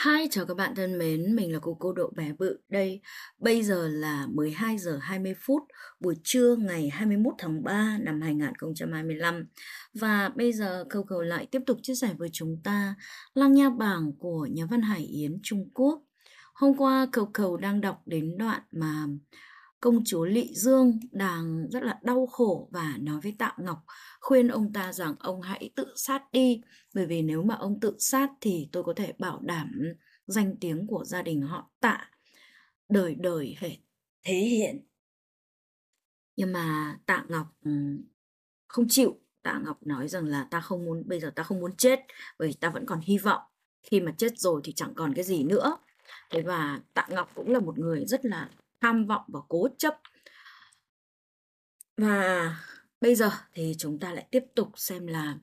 Hi, chào các bạn thân mến, mình là cô Độ Bé Bự đây. Bây giờ là 12 giờ 20 phút buổi trưa ngày 21 tháng 3 năm 2025. Và bây giờ Cầu lại tiếp tục chia sẻ với chúng ta Lăng Nha Bảng của nhà văn Hải Yến Trung Quốc. Hôm qua Cầu đang đọc đến đoạn mà công chúa Lị Dương đang rất là đau khổ và nói với Tạ Ngọc, khuyên ông ta rằng ông hãy tự sát đi, bởi vì nếu mà ông tự sát thì tôi có thể bảo đảm danh tiếng của gia đình họ Tạ đời đời phải thế hiện. Nhưng mà Tạ Ngọc không chịu. Tạ Ngọc nói rằng là bây giờ ta không muốn chết, bởi vì ta vẫn còn hy vọng. Khi mà chết rồi thì chẳng còn cái gì nữa. Thế và Tạ Ngọc cũng là một người rất là tham vọng và cố chấp. Và bây giờ thì chúng ta lại tiếp tục xem là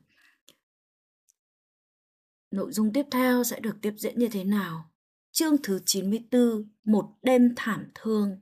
nội dung tiếp theo sẽ được tiếp diễn như thế nào. Chương thứ 94, một đêm thảm thương.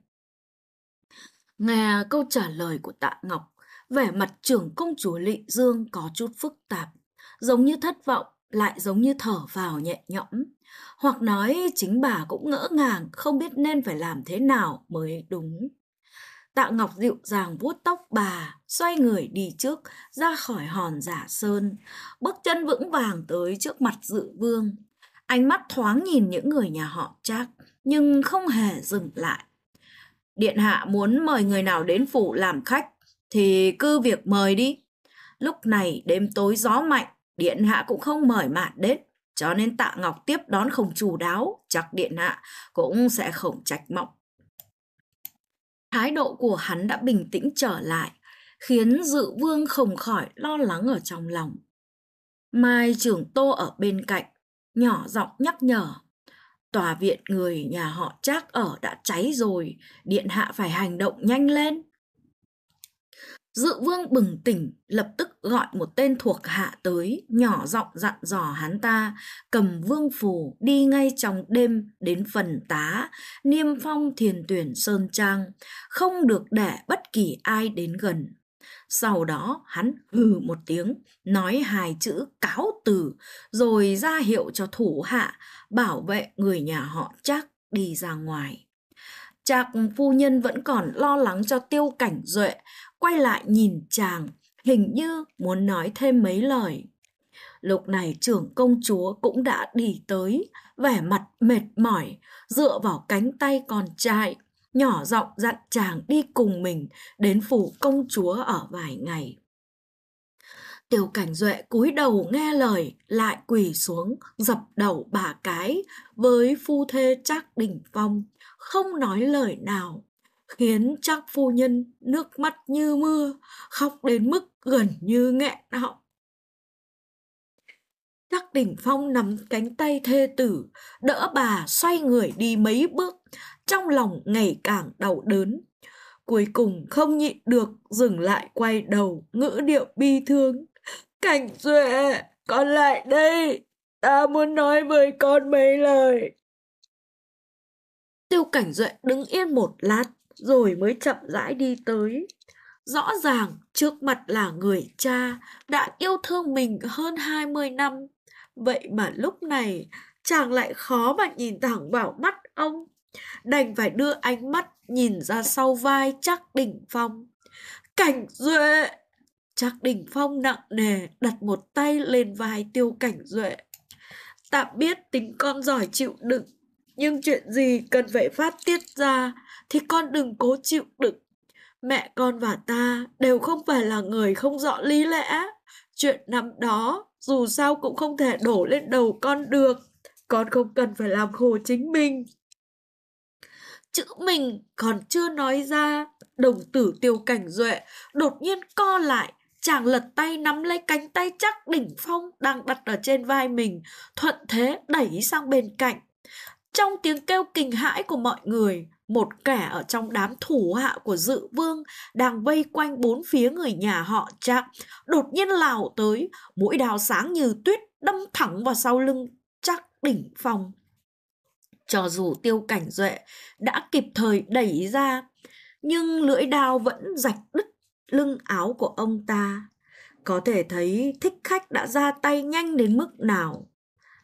Nghe câu trả lời của Tạ Ngọc, vẻ mặt trưởng công chúa Lị Dương có chút phức tạp, giống như thất vọng, lại giống như thở vào nhẹ nhõm. Hoặc nói chính bà cũng ngỡ ngàng, không biết nên phải làm thế nào mới đúng. Tạ Ngọc dịu dàng vuốt tóc bà, xoay người đi trước, ra khỏi hòn Giả Sơn, bước chân vững vàng tới trước mặt Dự Vương. Ánh mắt thoáng nhìn những người nhà họ Trác, nhưng không hề dừng lại. Điện hạ muốn mời người nào đến phủ làm khách, thì cứ việc mời đi. Lúc này đêm tối gió mạnh, điện hạ cũng không mời mạn đến, cho nên Tạ Ngọc tiếp đón không chu đáo, chắc điện hạ cũng sẽ không trách móc. Thái độ của hắn đã bình tĩnh trở lại, khiến Dự Vương không khỏi lo lắng ở trong lòng. Mai Trưởng Tô ở bên cạnh, nhỏ giọng nhắc nhở. Tòa viện người nhà họ Trác ở đã cháy rồi, điện hạ phải hành động nhanh lên. Dự Vương bừng tỉnh, lập tức gọi một tên thuộc hạ tới, nhỏ giọng dặn dò hắn ta, cầm vương phù đi ngay trong đêm đến phần tá, niêm phong Thiền Tuyển Sơn Trang, không được để bất kỳ ai đến gần. Sau đó hắn hừ một tiếng, nói 2 chữ cáo từ, rồi ra hiệu cho thủ hạ bảo vệ người nhà họ Trác đi ra ngoài. Trác phu nhân vẫn còn lo lắng cho Tiêu Cảnh Duệ, quay lại nhìn chàng, hình như muốn nói thêm mấy lời. Lúc này trưởng công chúa cũng đã đi tới, vẻ mặt mệt mỏi, dựa vào cánh tay con trai, nhỏ giọng dặn chàng đi cùng mình đến phủ công chúa ở vài ngày. Tiêu Cảnh Duệ cúi đầu nghe lời, lại quỳ xuống dập đầu 3 cái với phu thê Trác Đình Phong, không nói lời nào, khiến Trác phu nhân nước mắt như mưa, khóc đến mức gần như nghẹn họng. Trác Đình Phong nắm cánh tay thê tử, đỡ bà xoay người đi mấy bước, trong lòng ngày càng đau đớn. Cuối cùng không nhịn được, dừng lại quay đầu, ngữ điệu bi thương. Cảnh Duệ, con lại đây, ta muốn nói với con mấy lời. Tiêu Cảnh Duệ đứng yên một lát, rồi mới chậm rãi đi tới. Rõ ràng trước mặt là người cha đã yêu thương mình hơn 20 năm. Vậy mà lúc này chàng lại khó mà nhìn thẳng vào mắt ông. Đành phải đưa ánh mắt nhìn ra sau vai Trác Đình Phong. Cảnh Duệ! Trác Đình Phong nặng nề đặt một tay lên vai Tiêu Cảnh Duệ. Ta biết tính con giỏi chịu đựng, nhưng chuyện gì cần phải phát tiết ra thì con đừng cố chịu đựng. Mẹ con và ta đều không phải là người không rõ lý lẽ. Chuyện năm đó dù sao cũng không thể đổ lên đầu con được. Con không cần phải làm khổ chính mình. Chữ mình còn chưa nói ra, đồng tử Tiêu Cảnh Duệ đột nhiên co lại. Chàng lật tay nắm lấy cánh tay Trác Đình Phong đang đặt ở trên vai mình, thuận thế đẩy sang bên cạnh. Trong tiếng kêu kinh hãi của mọi người, một kẻ ở trong đám thủ hạ của Dự Vương đang vây quanh bốn phía người nhà họ Trác đột nhiên lao tới, mũi đao sáng như tuyết đâm thẳng vào sau lưng Trác Đình Phong. Cho dù Tiêu Cảnh Duệ đã kịp thời đẩy ra, nhưng lưỡi đao vẫn rạch đứt lưng áo của ông ta. Có thể thấy thích khách đã ra tay nhanh đến mức nào.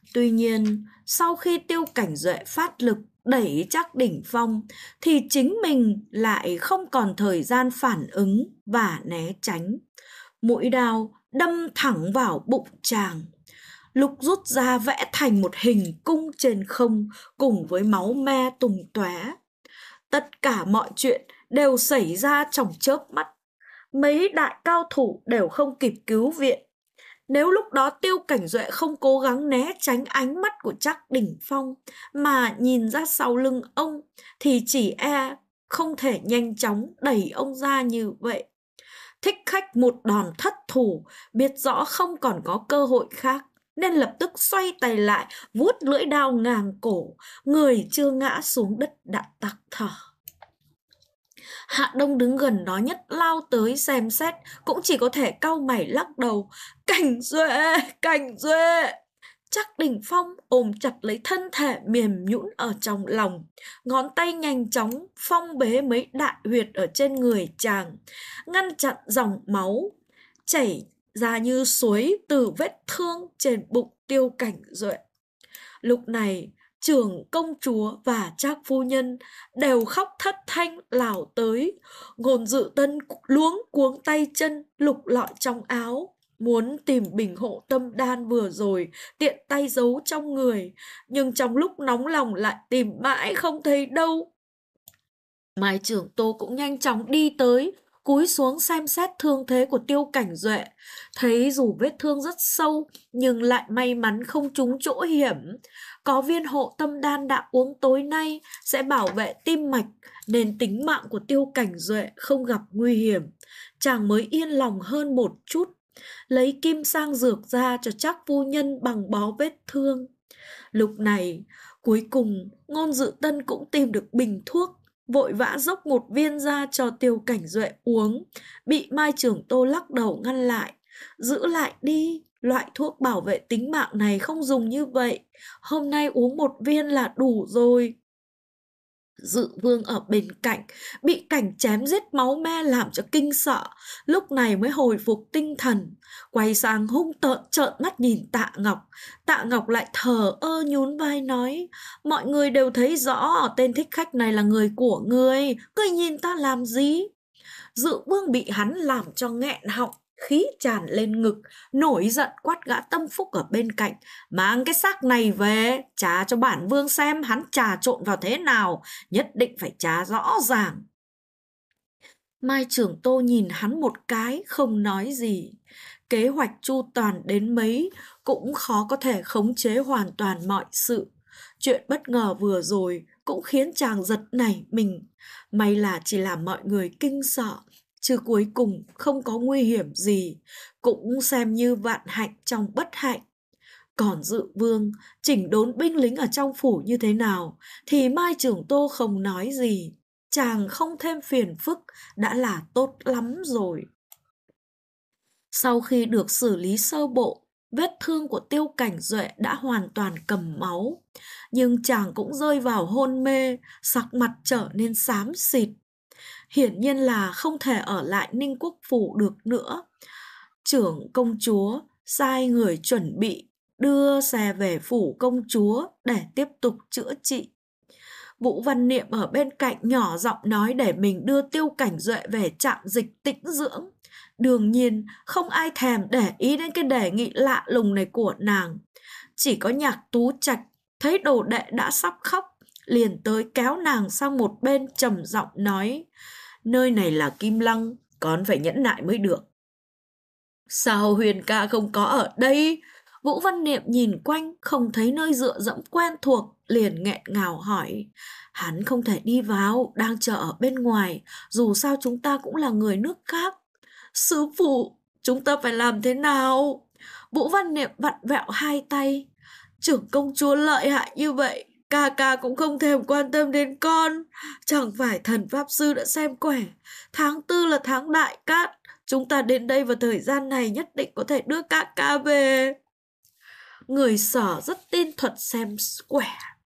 Tuy nhiên, sau khi Tiêu Cảnh Duệ phát lực đẩy Trác Đỉnh Phong thì chính mình lại không còn thời gian phản ứng và né tránh. Mũi đao đâm thẳng vào bụng chàng. Lục rút ra vẽ thành một hình cung trên không cùng với máu me tung tóe. Tất cả mọi chuyện đều xảy ra trong chớp mắt. Mấy đại cao thủ đều không kịp cứu viện. Nếu lúc đó Tiêu Cảnh Duệ không cố gắng né tránh ánh mắt của Trác Đỉnh Phong mà nhìn ra sau lưng ông thì chỉ e không thể nhanh chóng đẩy ông ra như vậy. Thích Khách một đòn thất thủ, biết rõ không còn có cơ hội khác, nên lập tức xoay tay lại, vuốt lưỡi đao ngang cổ, người chưa ngã xuống đất đã tắc thở. Hạ Đông đứng gần đó nhất lao tới xem xét, cũng chỉ có thể cau mày lắc đầu. Cảnh Duệ, Cảnh Duệ! Trác Đỉnh Phong ôm chặt lấy thân thể mềm nhũn ở trong lòng, ngón tay nhanh chóng phong bế mấy đại huyệt ở trên người chàng, ngăn chặn dòng máu chảy ra như suối từ vết thương trên bụng Tiêu Cảnh Duệ. Lúc này, trưởng công chúa và Trác phu nhân đều khóc thất thanh lảo tới. Ngôn Dự Tân luống cuống tay chân lục lọi trong áo, muốn tìm bình hộ tâm đan vừa rồi tiện tay giấu trong người, nhưng trong lúc nóng lòng lại tìm mãi không thấy đâu. Mai Trưởng Tô cũng nhanh chóng đi tới, cúi xuống xem xét thương thế của Tiêu Cảnh Duệ. Thấy dù vết thương rất sâu nhưng lại may mắn không trúng chỗ hiểm. Có viên hộ tâm đan đã uống tối nay sẽ bảo vệ tim mạch, nên tính mạng của Tiêu Cảnh Duệ không gặp nguy hiểm. Chàng mới yên lòng hơn một chút, lấy kim sang dược ra cho Trác phu nhân bằng bó vết thương. Lúc này, cuối cùng Ngôn Dự Tân cũng tìm được bình thuốc, vội vã dốc một viên ra cho Tiêu Cảnh Duệ uống, bị Mai Trưởng Tô lắc đầu ngăn lại. Giữ lại đi, loại thuốc bảo vệ tính mạng này không dùng như vậy, hôm nay uống một viên là đủ rồi. Dự Vương ở bên cạnh bị cảnh chém giết máu me làm cho kinh sợ, lúc này mới hồi phục tinh thần, quay sang hung tợn trợn mắt nhìn Tạ Ngọc. Tạ Ngọc lại thờ ơ nhún vai nói: mọi người đều thấy rõ tên Thích Khách này là người của ngươi nhìn ta làm gì? Dự Vương bị hắn làm cho nghẹn họng, khí tràn lên ngực, nổi giận quát gã Tâm Phúc ở bên cạnh: mang cái xác này về, trà cho bản vương xem hắn trà trộn vào thế nào, nhất định phải trà rõ ràng. Mai Trưởng Tô nhìn hắn một cái, không nói gì. Kế hoạch chu toàn đến mấy cũng khó có thể khống chế hoàn toàn mọi sự. Chuyện bất ngờ vừa rồi cũng khiến chàng giật nảy mình. May là chỉ làm mọi người kinh sợ, chứ cuối cùng không có nguy hiểm gì, cũng xem như vạn hạnh trong bất hạnh. Còn Dự Vương chỉnh đốn binh lính ở trong phủ như thế nào thì Mai Trưởng Tô không nói gì. Chàng không thêm phiền phức đã là tốt lắm rồi. Sau khi được xử lý sơ bộ, vết thương của Tiêu Cảnh Duệ đã hoàn toàn cầm máu, nhưng chàng cũng rơi vào hôn mê, sắc mặt trở nên xám xịt. Hiển nhiên là không thể ở lại Ninh Quốc phủ được nữa. Trưởng công chúa sai người chuẩn bị đưa xe về phủ công chúa để tiếp tục chữa trị. Vũ Văn Niệm ở bên cạnh nhỏ giọng nói để mình đưa Tiêu Cảnh Duệ về trạm dịch tĩnh dưỡng. Đương nhiên không ai thèm để ý đến cái đề nghị lạ lùng này của nàng. Chỉ có Nhạc Tú Trạch thấy đồ đệ đã sắp khóc, liền tới kéo nàng sang một bên trầm giọng nói: nơi này là Kim Lăng, con phải nhẫn nại mới được. Sao Huyền ca không có ở đây? Vũ Văn Niệm nhìn quanh không thấy nơi dựa dẫm quen thuộc, liền nghẹn ngào hỏi. Hắn không thể đi vào, đang chờ ở bên ngoài, dù sao chúng ta cũng là người nước khác. Sư phụ, chúng ta phải làm thế nào? Vũ Văn Niệm vặn vẹo hai tay. Trưởng công chúa lợi hại như vậy, ca ca cũng không thèm quan tâm đến con. Chẳng phải thần pháp sư đã xem quẻ, tháng 4 là tháng đại cát, chúng ta đến đây vào thời gian này nhất định có thể đưa ca ca về. Người Sở rất tin thuật xem quẻ.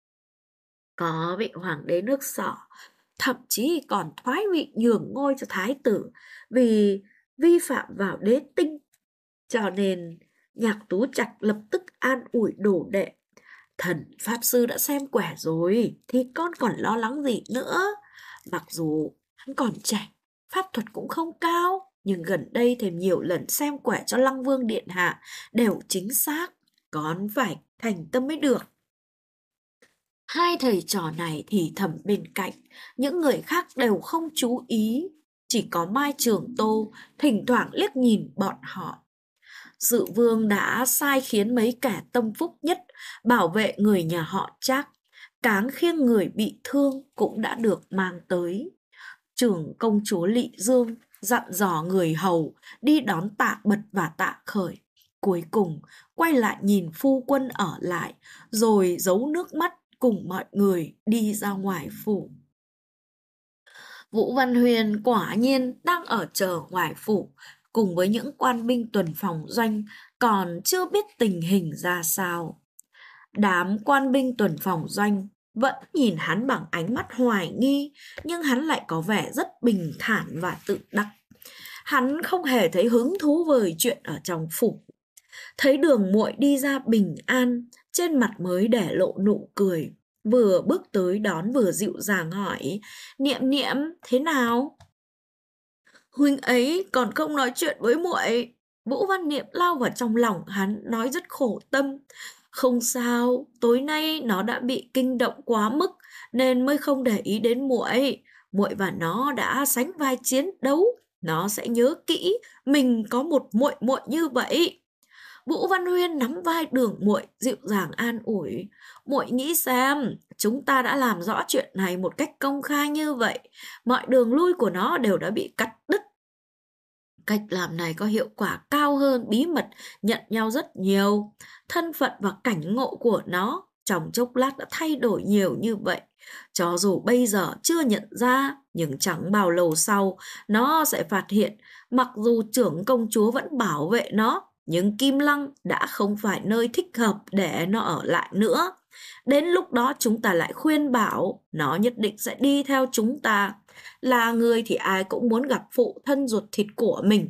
Có vị hoàng đế nước Sở thậm chí còn thoái vị nhường ngôi cho thái tử vì vi phạm vào đế tinh. Cho nên Nhạc Tú Trạch lập tức an ủi đồ đệ, Thần Pháp Sư đã xem quẻ rồi, thì con còn lo lắng gì nữa. Mặc dù hắn còn trẻ, pháp thuật cũng không cao, nhưng gần đây thêm nhiều lần xem quẻ cho Lăng Vương Điện Hạ đều chính xác. Con phải thành tâm mới được. Hai thầy trò này thì thầm bên cạnh, những người khác đều không chú ý. Chỉ có Mai Trường Tô thỉnh thoảng liếc nhìn bọn họ. Dự vương đã sai khiến mấy kẻ tâm phúc nhất bảo vệ người nhà họ Trác. Cáng khiêng người bị thương cũng đã được mang tới. Trưởng công chúa Lị Dương dặn dò người hầu đi đón Tạ Bật và Tạ Khởi. Cuối cùng quay lại nhìn phu quân ở lại, rồi giấu nước mắt cùng mọi người đi ra ngoài phủ. Vũ Văn Huyền quả nhiên đang ở chờ ngoài phủ, cùng với những quan binh tuần phòng doanh còn chưa biết tình hình ra sao. Đám quan binh tuần phòng doanh vẫn nhìn hắn bằng ánh mắt hoài nghi, nhưng hắn lại có vẻ rất bình thản và tự đắc. Hắn không hề thấy hứng thú với chuyện ở trong phủ. Thấy Đường Muội đi ra bình an, trên mặt mới để lộ nụ cười, vừa bước tới đón vừa dịu dàng hỏi: Niệm Niệm thế nào? Huynh ấy còn không nói chuyện với muội. Vũ Văn Niệm lao vào trong lòng hắn, nói rất khổ tâm: Không sao, tối nay nó đã bị kinh động quá mức nên mới không để ý đến muội. Muội và nó đã sánh vai chiến đấu, nó sẽ nhớ kỹ mình có một muội muội như vậy. Vũ Văn Huyên nắm vai Đường Muội dịu dàng an ủi: Muội nghĩ xem, chúng ta đã làm rõ chuyện này một cách công khai như vậy, mọi đường lui của nó đều đã bị cắt đứt. Cách làm này có hiệu quả cao hơn bí mật nhận nhau rất nhiều. Thân phận và cảnh ngộ của nó trong chốc lát đã thay đổi nhiều như vậy. Cho dù bây giờ chưa nhận ra, nhưng chẳng bao lâu sau nó sẽ phát hiện. Mặc dù trưởng công chúa vẫn bảo vệ nó, nhưng Kim Lăng đã không phải nơi thích hợp để nó ở lại nữa. Đến lúc đó chúng ta lại khuyên bảo, nó nhất định sẽ đi theo chúng ta. Là người thì ai cũng muốn gặp phụ thân ruột thịt của mình.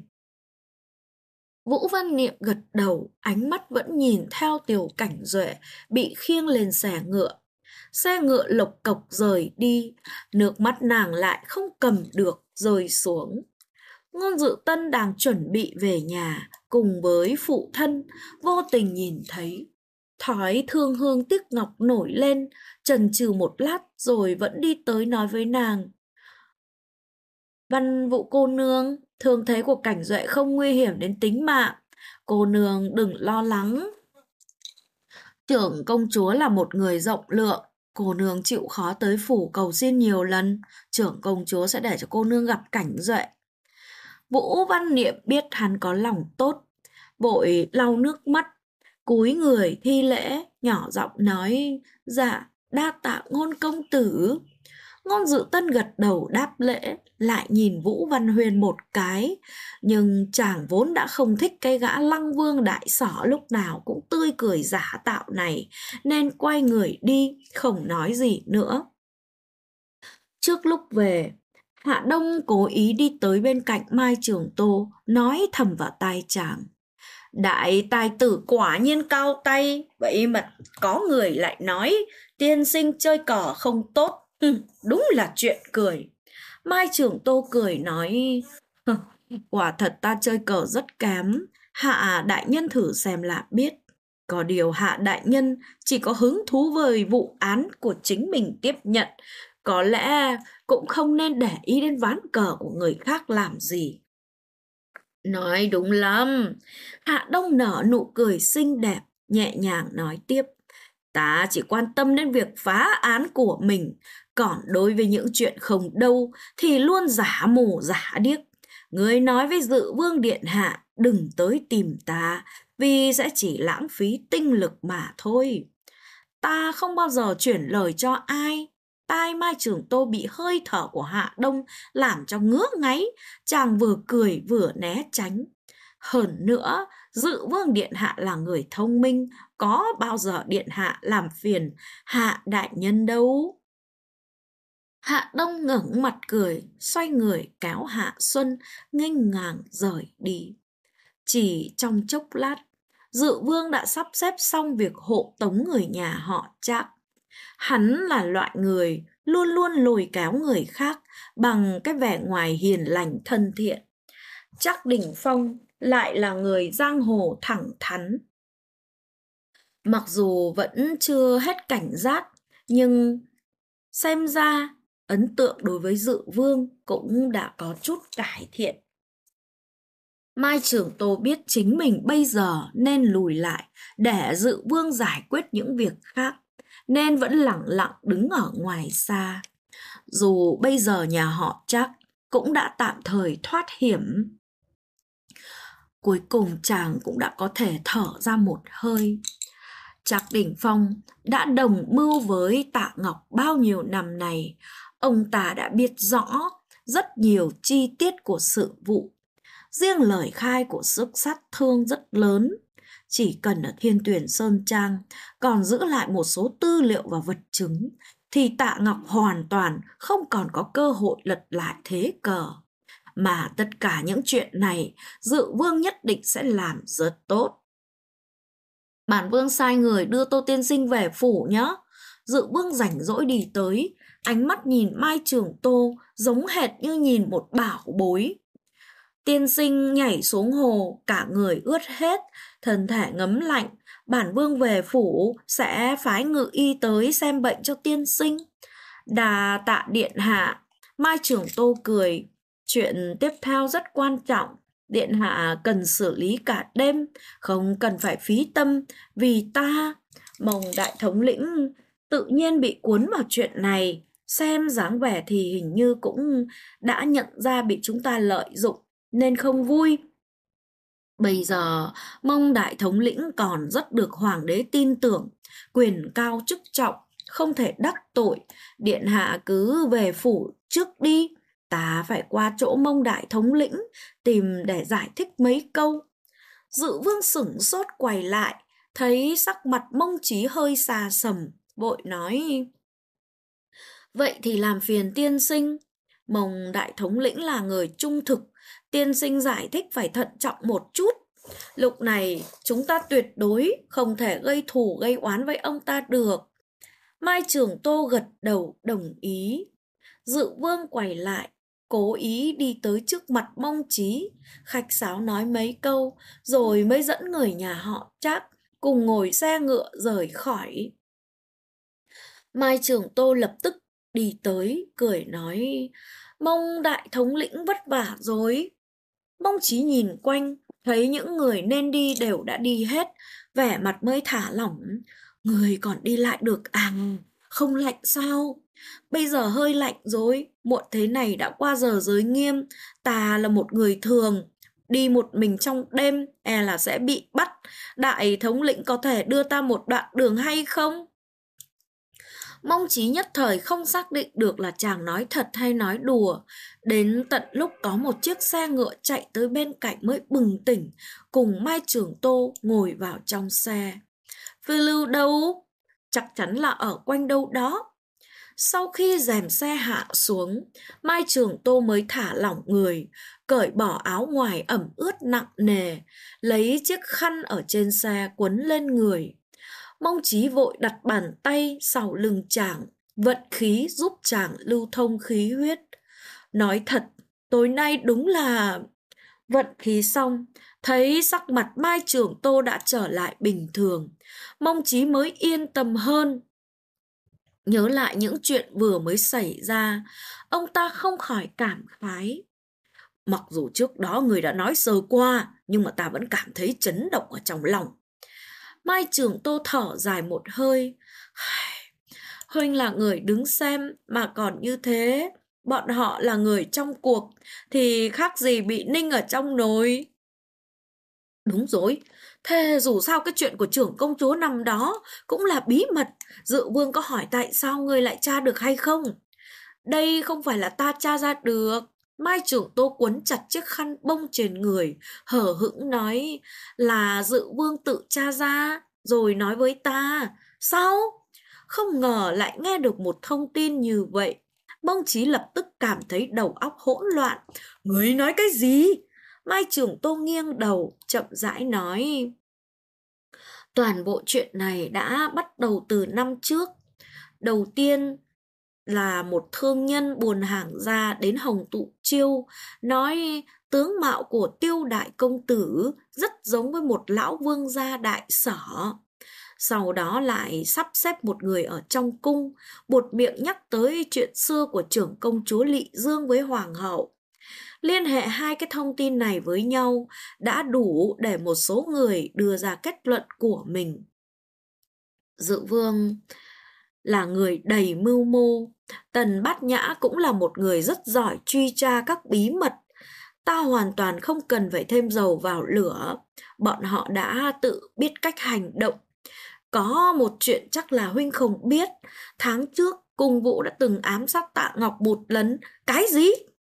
Vũ Văn Niệm gật đầu, ánh mắt vẫn nhìn theo Tiểu Cảnh Duệ bị khiêng lên xe ngựa. Xe ngựa lộc cộc rời đi, nước mắt nàng lại không cầm được rơi xuống. Ngôn Dự Tân đang chuẩn bị về nhà cùng với phụ thân, vô tình nhìn thấy. Thói thương hương tiếc ngọc nổi lên, chần chừ một lát rồi vẫn đi tới nói với nàng: Văn Vũ cô nương, thương thế của Cảnh Duệ không nguy hiểm đến tính mạng. Cô nương đừng lo lắng. Trưởng công chúa là một người rộng lượng. Cô nương chịu khó tới phủ cầu xin nhiều lần. Trưởng công chúa sẽ để cho cô nương gặp Cảnh Duệ. Vũ Văn Niệm biết hắn có lòng tốt, vội lau nước mắt, cúi người thi lễ, nhỏ giọng nói: Dạ, đa tạ Ngôn công tử. Ngôn Dự Tân gật đầu đáp lễ, lại nhìn Vũ Văn Huyền một cái. Nhưng chàng vốn đã không thích cái gã Lăng Vương đại sỏ lúc nào cũng tươi cười giả tạo này, nên quay người đi, không nói gì nữa. Trước lúc về, Hạ Đông cố ý đi tới bên cạnh Mai Trường Tô, nói thầm vào tai chàng: Đại tài tử quả nhiên cao tay, vậy mà có người lại nói tiên sinh chơi cờ không tốt. Đúng là chuyện cười. Mai Trường Tô cười nói: Quả thật ta chơi cờ rất kém, Hạ đại nhân thử xem là biết. Có điều Hạ đại nhân chỉ có hứng thú với vụ án của chính mình tiếp nhận, có lẽ cũng không nên để ý đến ván cờ của người khác làm gì. Nói đúng lắm. Hạ Đông nở nụ cười xinh đẹp, nhẹ nhàng nói tiếp: Ta chỉ quan tâm đến việc phá án của mình, còn đối với những chuyện không đâu thì luôn giả mù giả điếc. Ngươi nói với Dự Vương Điện Hạ đừng tới tìm ta, vì sẽ chỉ lãng phí tinh lực mà thôi. Ta không bao giờ chuyển lời cho ai. Tai Mai Trường Tô bị hơi thở của Hạ Đông làm cho ngứa ngáy, chàng vừa cười vừa né tránh. Hơn nữa, Dự Vương Điện Hạ là người thông minh, có bao giờ Điện Hạ làm phiền Hạ đại nhân đâu. Hạ Đông ngẩng mặt cười, xoay người kéo Hạ Xuân nghênh ngang rời đi. Chỉ trong chốc lát, Dự Vương đã sắp xếp xong việc hộ tống người nhà họ Trác. Hắn là loại người luôn luôn lôi kéo người khác bằng cái vẻ ngoài hiền lành thân thiện. Trác Đình Phong lại là người giang hồ thẳng thắn. Mặc dù vẫn chưa hết cảnh giác, nhưng xem ra ấn tượng đối với Dự Vương cũng đã có chút cải thiện. Mai Trưởng Tô biết chính mình bây giờ nên lùi lại để Dự Vương giải quyết những việc khác, nên vẫn lẳng lặng đứng ở ngoài xa. Dù bây giờ nhà họ Trác cũng đã tạm thời thoát hiểm. Cuối cùng chàng cũng đã có thể thở ra một hơi. Trác Đình Phong đã đồng mưu với Tạ Ngọc bao nhiêu năm này. Ông ta đã biết rõ rất nhiều chi tiết của sự vụ. Riêng lời khai của sức sát thương rất lớn. Chỉ cần ở Thiên Tuyển Sơn Trang còn giữ lại một số tư liệu và vật chứng, thì Tạ Ngọc hoàn toàn không còn có cơ hội lật lại thế cờ. Mà tất cả những chuyện này Dự Vương nhất định sẽ làm rất tốt. Bản Vương sai người đưa Tô tiên sinh về phủ nhé. Dự Vương rảnh rỗi đi tới, ánh mắt nhìn Mai Trường Tô giống hệt như nhìn một bảo bối. Tiên sinh nhảy xuống hồ, cả người ướt hết, thân thể ngấm lạnh. Bản Vương về phủ sẽ phái ngự y tới xem bệnh cho tiên sinh. Đà tạ điện hạ. Mai Trường Tô cười. Chuyện tiếp theo rất quan trọng. Điện hạ cần xử lý cả đêm, không cần phải phí tâm vì ta. Mông đại thống lĩnh tự nhiên bị cuốn vào chuyện này. Xem dáng vẻ thì hình như cũng đã nhận ra bị chúng ta lợi dụng, nên không vui. Bây giờ Mông đại thống lĩnh còn rất được hoàng đế tin tưởng, quyền cao chức trọng, không thể đắc tội. Điện hạ cứ về phủ trước đi, ta phải qua chỗ Mông đại thống lĩnh tìm để giải thích mấy câu. Dự Vương sửng sốt quay lại, thấy sắc mặt Mông Chí hơi xa sầm, vội nói: Vậy thì làm phiền tiên sinh. Mông đại thống lĩnh là người trung thực, tiên sinh giải thích phải thận trọng một chút. Lúc này chúng ta tuyệt đối không thể gây thù gây oán với ông ta được. Mai Trường Tô gật đầu đồng ý. Dự Vương quay lại, cố ý đi tới trước mặt Mông Chí, khách sáo nói mấy câu, rồi mới dẫn người nhà họ Trác cùng ngồi xe ngựa rời khỏi. Mai Trường Tô lập tức đi tới, cười nói: Mông đại thống lĩnh vất vả rồi. Mông Chí nhìn quanh, thấy những người nên đi đều đã đi hết, vẻ mặt mới thả lỏng. Người còn đi lại được à? Không lạnh sao? Bây giờ hơi lạnh rồi, muộn thế này đã qua giờ giới nghiêm. Ta là một người thường, đi một mình trong đêm e là sẽ bị bắt. Đại thống lĩnh có thể đưa ta một đoạn đường hay không? Mông Chí nhất thời không xác định được là chàng nói thật hay nói đùa. Đến tận lúc có một chiếc xe ngựa chạy tới bên cạnh mới bừng tỉnh, cùng Mai Trường Tô ngồi vào trong xe. Phiêu lưu đâu? Chắc chắn là ở quanh đâu đó. Sau khi rèm xe hạ xuống, Mai Trường Tô mới thả lỏng người, cởi bỏ áo ngoài ẩm ướt nặng nề, lấy chiếc khăn ở trên xe quấn lên người. Mông Chí vội đặt bàn tay sau lưng chàng, vận khí giúp chàng lưu thông khí huyết. Nói thật, tối nay đúng là... Vận khí xong, thấy sắc mặt Mai Trường Tô đã trở lại bình thường, Mông Chí mới yên tâm hơn. Nhớ lại những chuyện vừa mới xảy ra, ông ta không khỏi cảm khái. Mặc dù trước đó người đã nói sơ qua, nhưng mà ta vẫn cảm thấy chấn động ở trong lòng. Mai Trường Tô thở dài một hơi. Huynh là người đứng xem mà còn như thế. Bọn họ là người trong cuộc thì khác gì bị ninh ở trong nồi. Đúng rồi, thế dù sao cái chuyện của trưởng công chúa năm đó cũng là bí mật. Dự Vương có hỏi tại sao ngươi lại tra được hay không? Đây không phải là ta tra ra được. Mai Trưởng Tô quấn chặt chiếc khăn bông trên người, hờ hững nói là Dự Vương tự tra ra, rồi nói với ta. Sao? Không ngờ lại nghe được một thông tin như vậy. Mông Chí lập tức cảm thấy đầu óc hỗn loạn. Ngươi nói cái gì? Mai Trường Tô nghiêng đầu, chậm rãi nói. Toàn bộ chuyện này đã bắt đầu từ năm trước. Đầu tiên là một thương nhân buôn hàng ra đến Hồng Tụ Chiêu, nói tướng mạo của Tiêu đại công tử rất giống với một lão vương gia đại sở. Sau đó lại sắp xếp một người ở trong cung, buột miệng nhắc tới chuyện xưa của trưởng công chúa Lỵ Dương với hoàng hậu. Liên hệ hai cái thông tin này với nhau đã đủ để một số người đưa ra kết luận của mình. Dự Vương là người đầy mưu mô, Tần Bát Nhã cũng là một người rất giỏi truy tra các bí mật. Ta hoàn toàn không cần phải thêm dầu vào lửa, bọn họ đã tự biết cách hành động. Có một chuyện chắc là huynh không biết, tháng trước Cung Vũ đã từng ám sát Tạ Ngọc một lần. Cái gì?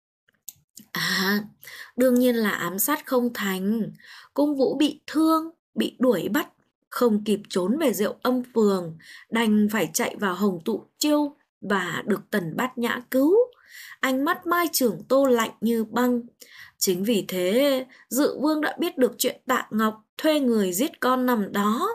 À, đương nhiên là ám sát không thành. Cung Vũ bị thương, bị đuổi bắt, không kịp trốn về Diệu Âm Phường, đành phải chạy vào Hồng Tụ Chiêu và được Tần Bát Nhã cứu. Ánh mắt Mai Trưởng Tô lạnh như băng. Chính vì thế, Dự Vương đã biết được chuyện Tạ Ngọc thuê người giết con nằm đó.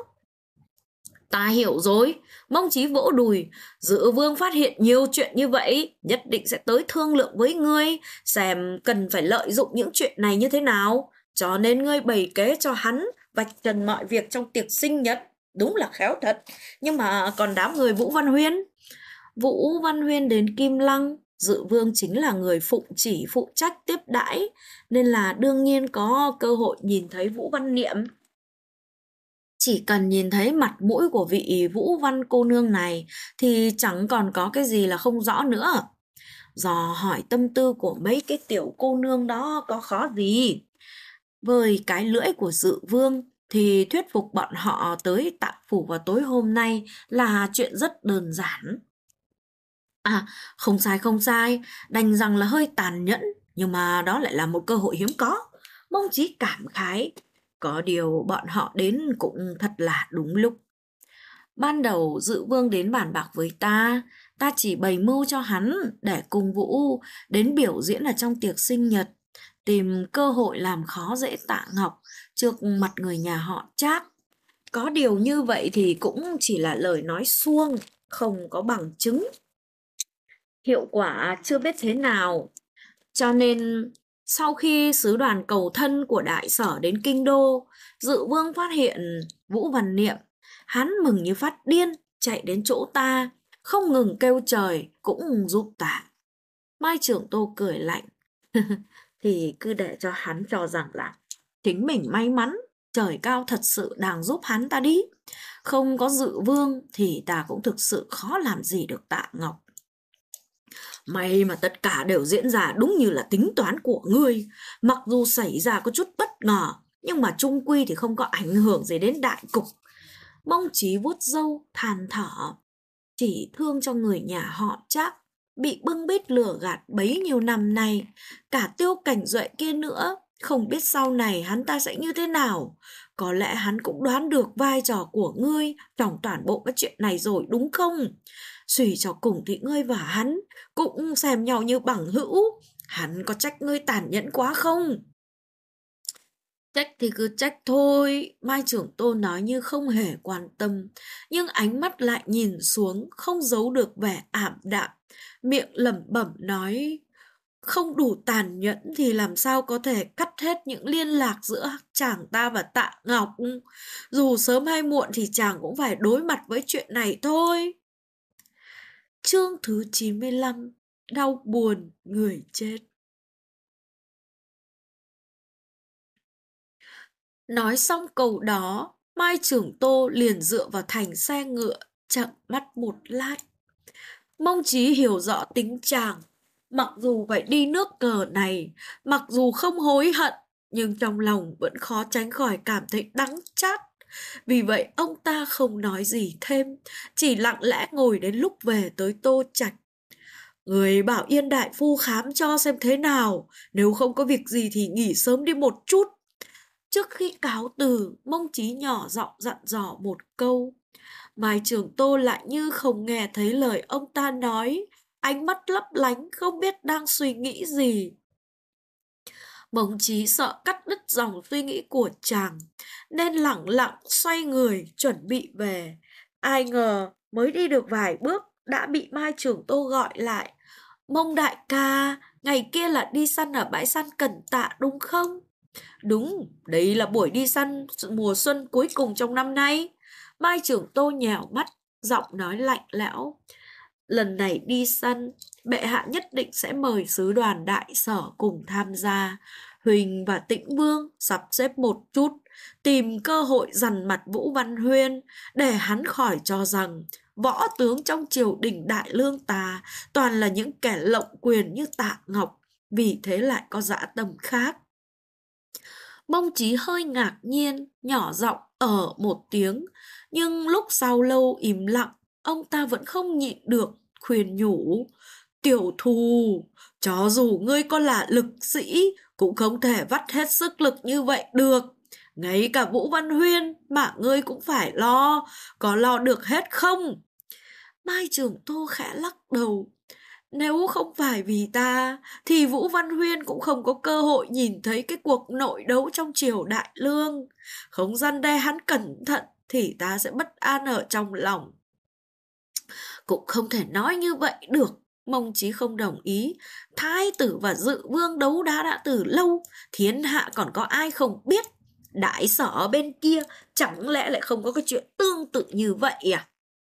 Ta hiểu rồi, Mông Chí vỗ đùi. Dự Vương phát hiện nhiều chuyện như vậy, nhất định sẽ tới thương lượng với ngươi, xem cần phải lợi dụng những chuyện này như thế nào. Cho nên ngươi bày kế cho hắn, vạch trần mọi việc trong tiệc sinh nhật. Đúng là khéo thật. Nhưng mà còn đám người Vũ Văn Huyên. Vũ Văn Huyên đến Kim Lăng, Dự Vương chính là người phụng chỉ phụ trách tiếp đãi, nên là đương nhiên có cơ hội nhìn thấy Vũ Văn Niệm. Chỉ cần nhìn thấy mặt mũi của vị Vũ Văn cô nương này thì chẳng còn có cái gì là không rõ nữa. Dò hỏi tâm tư của mấy cái tiểu cô nương đó có khó gì. Với cái lưỡi của Dự Vương thì thuyết phục bọn họ tới Tạ Phủ vào tối hôm nay là chuyện rất đơn giản. À, không sai, đành rằng là hơi tàn nhẫn, nhưng mà đó lại là một cơ hội hiếm có. Mông Chí cảm khái, có điều bọn họ đến cũng thật là đúng lúc. Ban đầu Dự Vương đến bàn bạc với ta chỉ bày mưu cho hắn để cùng Vũ đến biểu diễn ở trong tiệc sinh nhật, tìm cơ hội làm khó dễ Tạ Ngọc trước mặt người nhà họ Trác. Có điều như vậy thì cũng chỉ là lời nói suông, không có bằng chứng. Hiệu quả chưa biết thế nào. Cho nên sau khi sứ đoàn cầu thân của đại sở đến kinh đô, Dự Vương phát hiện Vũ Văn Niệm, hắn mừng như phát điên, chạy đến chỗ ta, không ngừng kêu trời cũng giúp ta. Mai Trưởng Tô cười lạnh, thì cứ để cho hắn cho rằng là chính mình may mắn, trời cao thật sự đang giúp hắn ta đi. Không có Dự Vương thì ta cũng thực sự khó làm gì được Tạ Ngọc. May mà tất cả đều diễn ra đúng như là tính toán của ngươi. Mặc dù xảy ra có chút bất ngờ, nhưng mà chung quy thì không có ảnh hưởng gì đến đại cục. Mông Chí vuốt râu, than thở. Chỉ thương cho người nhà họ Trác, bị bưng bít lừa gạt bấy nhiêu năm nay. Cả Tiêu Cảnh Duệ kia nữa, không biết sau này hắn ta sẽ như thế nào. Có lẽ hắn cũng đoán được vai trò của ngươi trong toàn bộ cái chuyện này rồi đúng không? Suy cho cùng thì ngươi và hắn cũng xem nhau như bằng hữu. Hắn có trách ngươi tàn nhẫn quá không? Trách thì cứ trách thôi, Mai Trưởng Tô nói như không hề quan tâm, nhưng ánh mắt lại nhìn xuống, không giấu được vẻ ảm đạm, miệng lẩm bẩm nói, không đủ tàn nhẫn thì làm sao có thể cắt hết những liên lạc giữa chàng ta và Tạ Ngọc. Dù sớm hay muộn thì chàng cũng phải đối mặt với chuyện này thôi. Chương thứ 95, đau buồn người chết. Nói xong câu đó, Mai Trưởng Tô liền dựa vào thành xe ngựa, chậm mắt một lát. Mông Chí hiểu rõ tính chàng, mặc dù phải đi nước cờ này, mặc dù không hối hận, nhưng trong lòng vẫn khó tránh khỏi cảm thấy đắng chát. Vì vậy ông ta không nói gì thêm, chỉ lặng lẽ ngồi đến lúc về tới Tô Trạch. Người bảo Yên đại phu khám cho xem thế nào, nếu không có việc gì thì nghỉ sớm đi một chút. Trước khi cáo từ, Mông Chí nhỏ giọng dặn dò một câu. Mai Trường Tô lại như không nghe thấy lời ông ta nói, ánh mắt lấp lánh không biết đang suy nghĩ gì. Mông Chí sợ cắt đứt dòng suy nghĩ của chàng, nên lẳng lặng xoay người chuẩn bị về. Ai ngờ mới đi được vài bước đã bị Mai Trường Tô gọi lại. Mông đại ca, ngày kia là đi săn ở bãi săn Cẩn Tạ đúng không? Đúng, đây là buổi đi săn mùa xuân cuối cùng trong năm nay. Mai Trường Tô nhèo mắt, giọng nói lạnh lẽo. Lần này đi săn, bệ hạ nhất định sẽ mời sứ đoàn đại sở cùng tham gia. Huỳnh và Tĩnh Vương sắp xếp một chút, tìm cơ hội dằn mặt Vũ Văn Huyên, để hắn khỏi cho rằng võ tướng trong triều đình Đại Lương ta toàn là những kẻ lộng quyền như Tạ Ngọc, vì thế lại có dã tâm khác. Mông Chí hơi ngạc nhiên, nhỏ giọng một tiếng, nhưng lúc sau lâu im lặng, ông ta vẫn không nhịn được, khuyên nhủ. Tiểu thù, cho dù ngươi có là lực sĩ, cũng không thể vắt hết sức lực như vậy được. Ngay cả Vũ Văn Huyên mà ngươi cũng phải lo, có lo được hết không? Mai Trường Tô khẽ lắc đầu. Nếu không phải vì ta, thì Vũ Văn Huyên cũng không có cơ hội nhìn thấy cái cuộc nội đấu trong triều Đại Lương. Không răn đe hắn cẩn thận, thì ta sẽ bất an ở trong lòng. Cũng không thể nói như vậy được. Mông Chí không đồng ý. Thái tử và dự vương đấu đá đã từ lâu, thiên hạ còn có ai không biết. Đại sở ở bên kia chẳng lẽ lại không có cái chuyện tương tự như vậy à?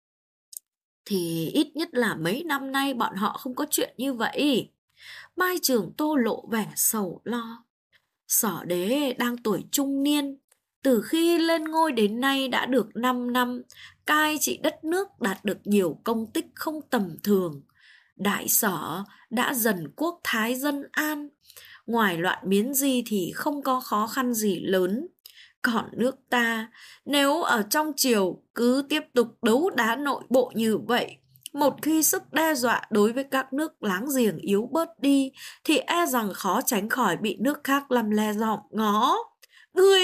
Thì ít nhất là mấy năm nay bọn họ không có chuyện như vậy. Mai Trường Tô lộ vẻ sầu lo. Sở đế đang tuổi trung niên, từ khi lên ngôi đến nay đã được 5 năm, cai trị đất nước đạt được nhiều công tích không tầm thường. Đại sở đã dần quốc thái dân an, ngoài loạn biến di thì không có khó khăn gì lớn. Còn nước ta, nếu ở trong triều cứ tiếp tục đấu đá nội bộ như vậy, một khi sức đe dọa đối với các nước láng giềng yếu bớt đi, thì e rằng khó tránh khỏi bị nước khác lăm le dòm ngó. Ngươi...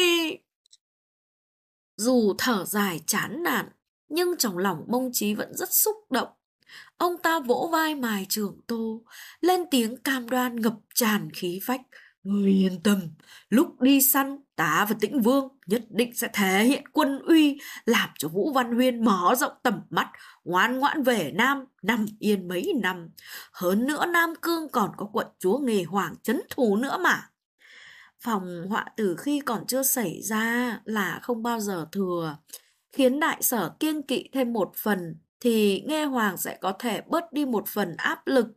Dù thở dài chán nản, nhưng trong lòng Mông Chí vẫn rất xúc động. Ông ta vỗ vai Mai Trường Tô, lên tiếng cam đoan ngập tràn khí phách. Ngươi yên tâm, lúc đi săn, ta và Tĩnh Vương nhất định sẽ thể hiện quân uy, làm cho Vũ Văn Huyên mở rộng tầm mắt, ngoan ngoãn về Nam, nằm yên mấy năm. Hơn nữa Nam Cương còn có quận chúa Nghề Hoàng trấn thủ nữa mà. Phòng họa từ khi còn chưa xảy ra là không bao giờ thừa, khiến đại sở kiêng kỵ thêm một phần, thì Nghe Hoàng sẽ có thể bớt đi một phần áp lực.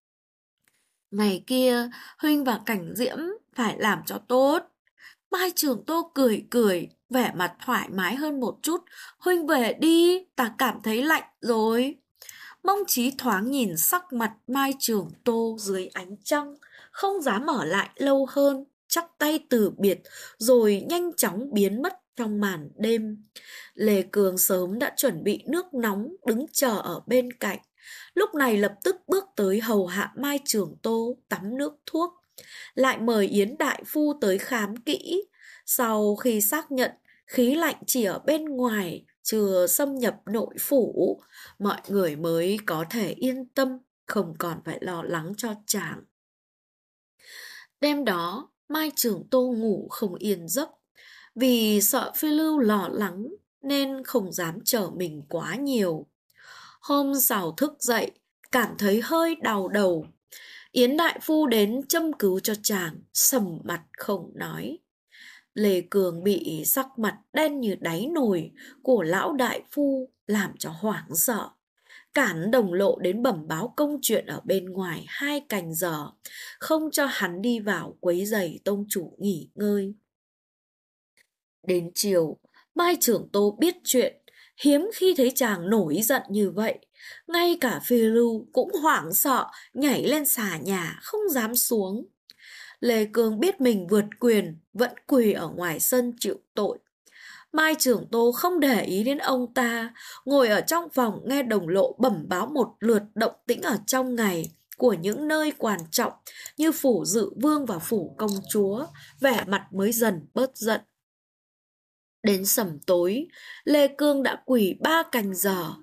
Ngày kia, Huynh và Cảnh Diễm phải làm cho tốt. Mai Trường Tô cười cười, vẻ mặt thoải mái hơn một chút. Huynh về đi, ta cảm thấy lạnh rồi. Mông Chí thoáng nhìn sắc mặt Mai Trường Tô dưới ánh trăng, không dám ở lại lâu hơn, chắp tay từ biệt, rồi nhanh chóng biến mất trong màn đêm. Lê Cường sớm đã chuẩn bị nước nóng đứng chờ ở bên cạnh, lúc này lập tức bước tới hầu hạ Mai Trường Tô tắm nước thuốc, lại mời Yến đại phu tới khám kỹ. Sau khi xác nhận khí lạnh chỉ ở bên ngoài, chưa xâm nhập nội phủ, mọi người mới có thể yên tâm, không còn phải lo lắng cho chàng. Đêm đó, Mai Trường Tô ngủ không yên giấc, vì sợ Phi Lưu lo lắng nên không dám trở mình quá nhiều. Hôm sau thức dậy, cảm thấy hơi đau đầu. Yến đại phu đến châm cứu cho chàng, sầm mặt không nói. Lê Cường bị sắc mặt đen như đáy nồi của lão đại phu làm cho hoảng sợ. Cản đồng lộ đến bẩm báo công chuyện ở bên ngoài 2 canh giờ, không cho hắn đi vào quấy rầy tông chủ nghỉ ngơi. Đến chiều, Mai Trường Tô biết chuyện, hiếm khi thấy chàng nổi giận như vậy. Ngay cả Phi Lưu cũng hoảng sợ, nhảy lên xà nhà, không dám xuống. Lê Cương biết mình vượt quyền, vẫn quỳ ở ngoài sân chịu tội. Mai Trường Tô không để ý đến ông ta, ngồi ở trong phòng nghe đồng lộ bẩm báo một lượt động tĩnh ở trong ngày của những nơi quan trọng như phủ dự vương và phủ công chúa, vẻ mặt mới dần bớt giận. Đến sẩm tối, Lê Cương đã quỳ 3 canh giờ.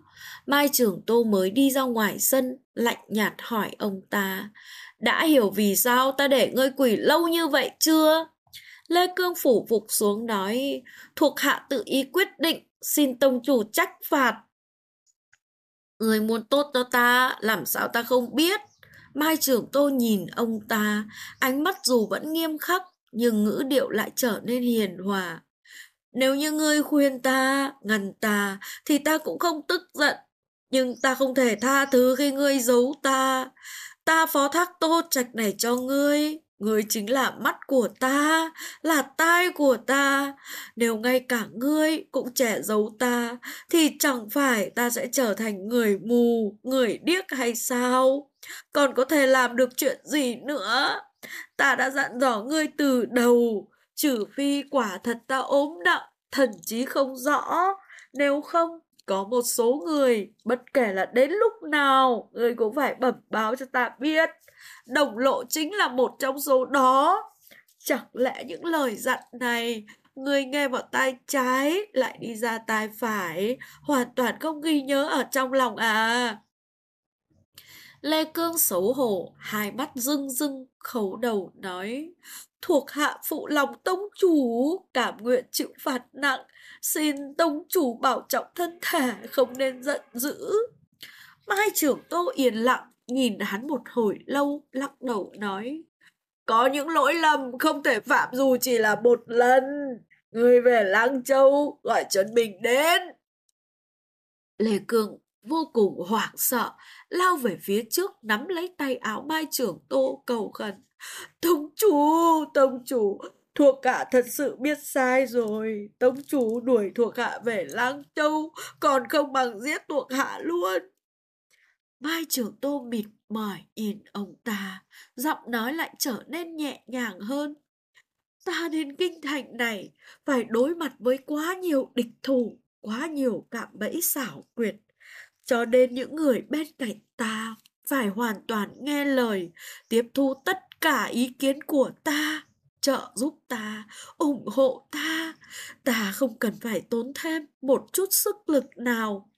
Mai Trường Tô mới đi ra ngoài sân, lạnh nhạt hỏi ông ta, đã hiểu vì sao ta để ngươi quỳ lâu như vậy chưa? Lê Cương phủ phục xuống nói, thuộc hạ tự ý quyết định, xin tông chủ trách phạt. Người muốn tốt cho ta, làm sao ta không biết? Mai Trường Tô nhìn ông ta, ánh mắt dù vẫn nghiêm khắc, nhưng ngữ điệu lại trở nên hiền hòa. Nếu như ngươi khuyên ta, ngăn ta, thì ta cũng không tức giận. Nhưng ta không thể tha thứ khi ngươi giấu ta. Ta phó thác Tô Trạch này cho ngươi. Ngươi chính là mắt của ta, là tai của ta. Nếu ngay cả ngươi cũng che giấu ta, thì chẳng phải ta sẽ trở thành người mù, người điếc hay sao? Còn có thể làm được chuyện gì nữa? Ta đã dặn dò ngươi từ đầu, trừ phi quả thật ta ốm nặng, thần trí không rõ. Nếu không, có một số người, bất kể là đến lúc nào, ngươi cũng phải bẩm báo cho ta biết. Đồng lộ chính là một trong số đó. Chẳng lẽ những lời dặn này, ngươi nghe vào tai trái, lại đi ra tai phải, hoàn toàn không ghi nhớ ở trong lòng à? Lê Cương xấu hổ, hai mắt rưng rưng, khấu đầu nói, thuộc hạ phụ lòng tông chủ, cảm nguyện chịu phạt nặng, xin tông chủ bảo trọng thân thể, không nên giận dữ. Mai Trưởng Tô yên lặng, nhìn hắn một hồi lâu, lắc đầu nói, có những lỗi lầm không thể phạm dù chỉ là một lần. Người về Lăng Châu, gọi Trấn Bình đến. Lê Cương vô cùng hoảng sợ, lao về phía trước nắm lấy tay áo Mai Trưởng Tô cầu khẩn. Tông chủ, thuộc hạ thật sự biết sai rồi. Tông chủ đuổi thuộc hạ về Lăng Châu, còn không bằng giết thuộc hạ luôn. Mai Trưởng Tô mịt mỏi nhìn ông ta, giọng nói lại trở nên nhẹ nhàng hơn. Ta đến kinh thành này, phải đối mặt với quá nhiều địch thủ, quá nhiều cạm bẫy xảo quyệt. Cho nên những người bên cạnh ta phải hoàn toàn nghe lời, tiếp thu tất cả ý kiến của ta, trợ giúp ta, ủng hộ ta. Ta không cần phải tốn thêm một chút sức lực nào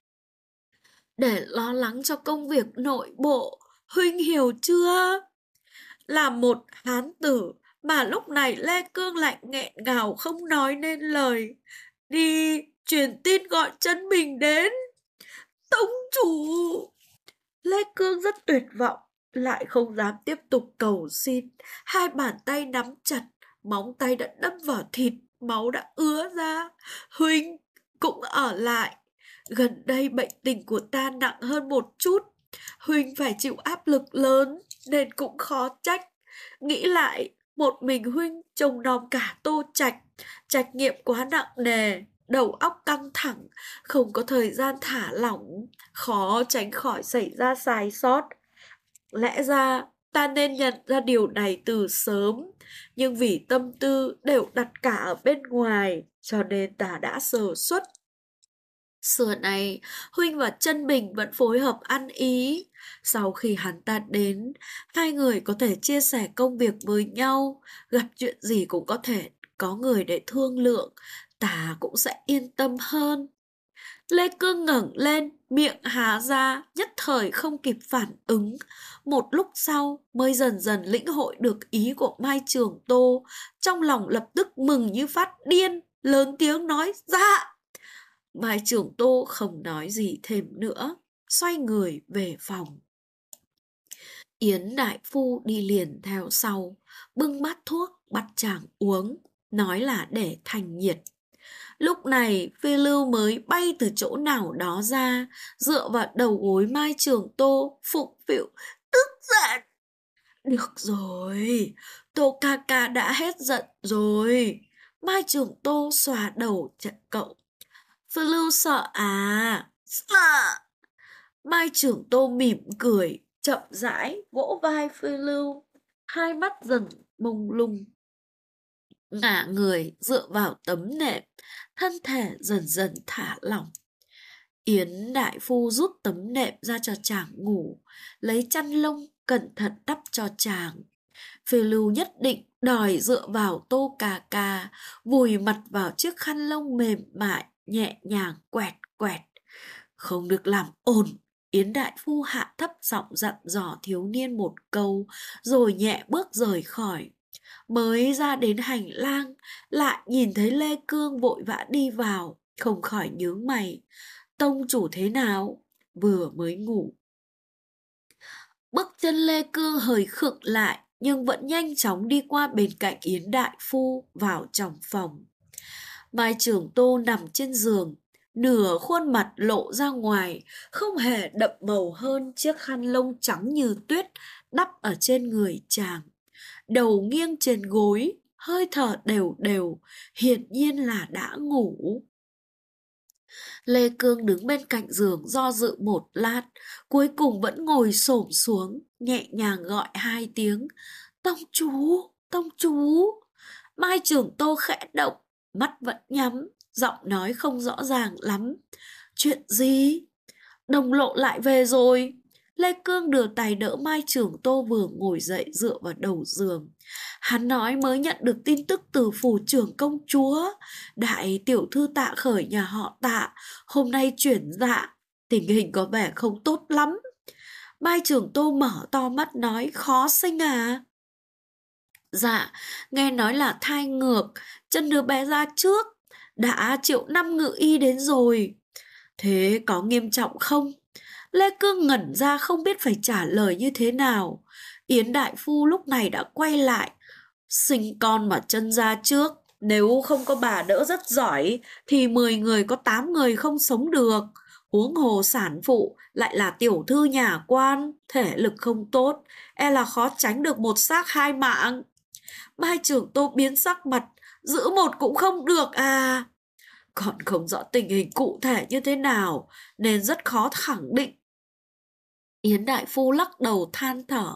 để lo lắng cho công việc nội bộ. Huynh hiểu chưa? Là một hán tử mà lúc này Lê Cương lạnh nghẹn ngào không nói nên lời. Đi truyền tin gọi Trấn Bình đến. Tông chủ! Lê Cương rất tuyệt vọng, lại không dám tiếp tục cầu xin. Hai bàn tay nắm chặt, móng tay đã đâm vào thịt, máu đã ứa ra. Huynh cũng ở lại. Gần đây bệnh tình của ta nặng hơn một chút. Huynh phải chịu áp lực lớn, nên cũng khó trách. Nghĩ lại, một mình Huynh trông nom cả Tô Trạch, trách nhiệm quá nặng nề, đầu óc căng thẳng, không có thời gian thả lỏng, khó tránh khỏi xảy ra sai sót. Lẽ ra ta nên nhận ra điều này từ sớm, nhưng vì tâm tư đều đặt cả ở bên ngoài, cho nên ta đã sơ suất. Xưa này, Huynh và Trân Bình vẫn phối hợp ăn ý. Sau khi hắn ta đến, hai người có thể chia sẻ công việc với nhau, gặp chuyện gì cũng có thể có người để thương lượng, ta cũng sẽ yên tâm hơn. Lê Cương ngẩng lên, miệng há ra, nhất thời không kịp phản ứng. Một lúc sau mới dần dần lĩnh hội được ý của Mai Trường Tô, trong lòng lập tức mừng như phát điên, lớn tiếng nói dạ. Mai Trường Tô không nói gì thêm nữa, xoay người về phòng. Yến đại phu đi liền theo sau, bưng bát thuốc bắt chàng uống, nói là để thành nhiệt. Lúc này Phi Lưu mới bay từ chỗ nào đó ra, dựa vào đầu gối Mai Trường Tô, phụng phịu, tức giận. Được rồi, Tô ca ca đã hết giận rồi. Mai Trường Tô xòa đầu chặn cậu. Phi Lưu sợ à? Sợ. Mai Trường Tô mỉm cười, chậm rãi vỗ vai Phi Lưu, hai mắt dần mông lung. Ngả người dựa vào tấm nệm, thân thể dần dần thả lỏng. Yến đại phu rút tấm nệm ra cho chàng ngủ, lấy chăn lông cẩn thận đắp cho chàng. Phi Lưu nhất định đòi dựa vào Tô cà cà, vùi mặt vào chiếc khăn lông mềm mại, nhẹ nhàng quẹt quẹt. Không được làm ồn. Yến đại phu hạ thấp giọng dặn dò thiếu niên một câu, rồi nhẹ bước rời khỏi. Mới ra đến hành lang, lại nhìn thấy Lê Cương vội vã đi vào, không khỏi nhướng mày. Tông chủ thế nào? Vừa mới ngủ. Bước chân Lê Cương hơi khựng lại, nhưng vẫn nhanh chóng đi qua bên cạnh Yến đại phu vào trong phòng. Mai Trường Tô nằm trên giường, nửa khuôn mặt lộ ra ngoài, không hề đậm màu hơn chiếc khăn lông trắng như tuyết đắp ở trên người chàng. Đầu nghiêng trên gối, hơi thở đều đều, hiển nhiên là đã ngủ. Lê Cương đứng bên cạnh giường do dự một lát, cuối cùng vẫn ngồi xổm xuống, nhẹ nhàng gọi 2 tiếng. Tông chú, tông chú. Mai Trường Tô khẽ động, mắt vẫn nhắm, giọng nói không rõ ràng lắm. Chuyện gì? Đồng lộ lại về rồi. Lê Cương đưa tay đỡ Mai Trường Tô vừa ngồi dậy dựa vào đầu giường. Hắn nói mới nhận được tin tức từ phủ trưởng công chúa. Đại tiểu thư Tạ Khởi nhà họ Tạ hôm nay chuyển dạ, tình hình có vẻ không tốt lắm. Mai Trường Tô mở to mắt nói, khó sinh à? Dạ, nghe nói là thai ngược, chân đứa bé ra trước, đã triệu 5 ngự y đến rồi. Thế có nghiêm trọng không? Lê Cương ngẩn ra không biết phải trả lời như thế nào. Yến đại phu lúc này đã quay lại. Sinh con mà chân ra trước, nếu không có bà đỡ rất giỏi thì 10 người có 8 người không sống được. Huống hồ sản phụ lại là tiểu thư nhà quan, thể lực không tốt, e là khó tránh được một xác 2 mạng. Mai Trường Tô biến sắc mặt, giữ một cũng không được à? Còn không rõ tình hình cụ thể như thế nào nên rất khó khẳng định. Yến đại phu lắc đầu than thở.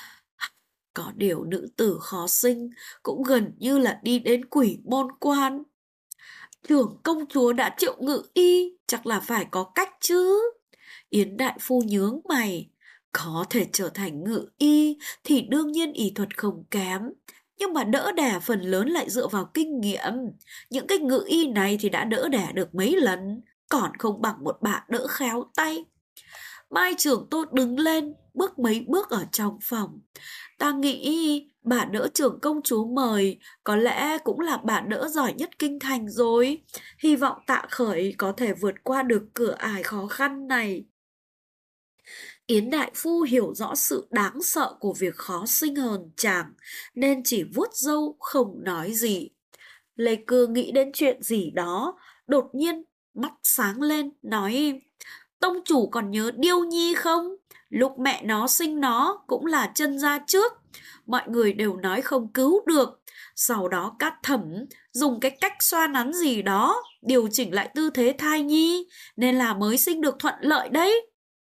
Có điều nữ tử khó sinh cũng gần như là đi đến quỷ môn quan. Trưởng công chúa đã triệu ngự y, chắc là phải có cách chứ. Yến đại phu nhướng mày. Có thể trở thành ngự y thì đương nhiên y thuật không kém, nhưng mà đỡ đẻ phần lớn lại dựa vào kinh nghiệm. Những cái ngự y này thì đã đỡ đẻ được mấy lần, còn không bằng một bà đỡ khéo tay. Mai Trường Tô đứng lên, bước mấy bước ở trong phòng. Ta nghĩ bà đỡ trưởng công chúa mời có lẽ cũng là bà đỡ giỏi nhất kinh thành rồi. Hy vọng Tạ Khởi có thể vượt qua được cửa ải khó khăn này. Yến đại phu hiểu rõ sự đáng sợ của việc khó sinh hờn chàng, nên chỉ vuốt râu không nói gì. Lê Cương nghĩ đến chuyện gì đó, đột nhiên mắt sáng lên, nói: Tông chủ còn nhớ Điêu Nhi không? Lúc mẹ nó sinh nó cũng là chân ra trước, mọi người đều nói không cứu được. Sau đó Cát Thẩm dùng cái cách xoa nắn gì đó, điều chỉnh lại tư thế thai nhi, nên là mới sinh được thuận lợi đấy.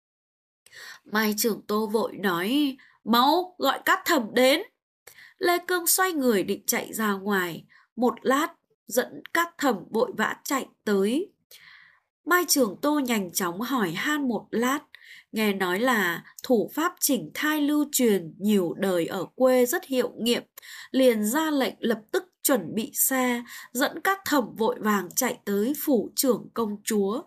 Mai Trường Tô vội nói: Mau gọi Cát Thẩm đến. Lê Cương xoay người định chạy ra ngoài, một lát dẫn Cát Thẩm vội vã chạy tới. Mai Trường Tô nhanh chóng hỏi han một lát, nghe nói là thủ pháp chỉnh thai lưu truyền nhiều đời ở quê rất hiệu nghiệm, liền ra lệnh lập tức chuẩn bị xe, dẫn Cát Thẩm vội vàng chạy tới phủ trưởng công chúa.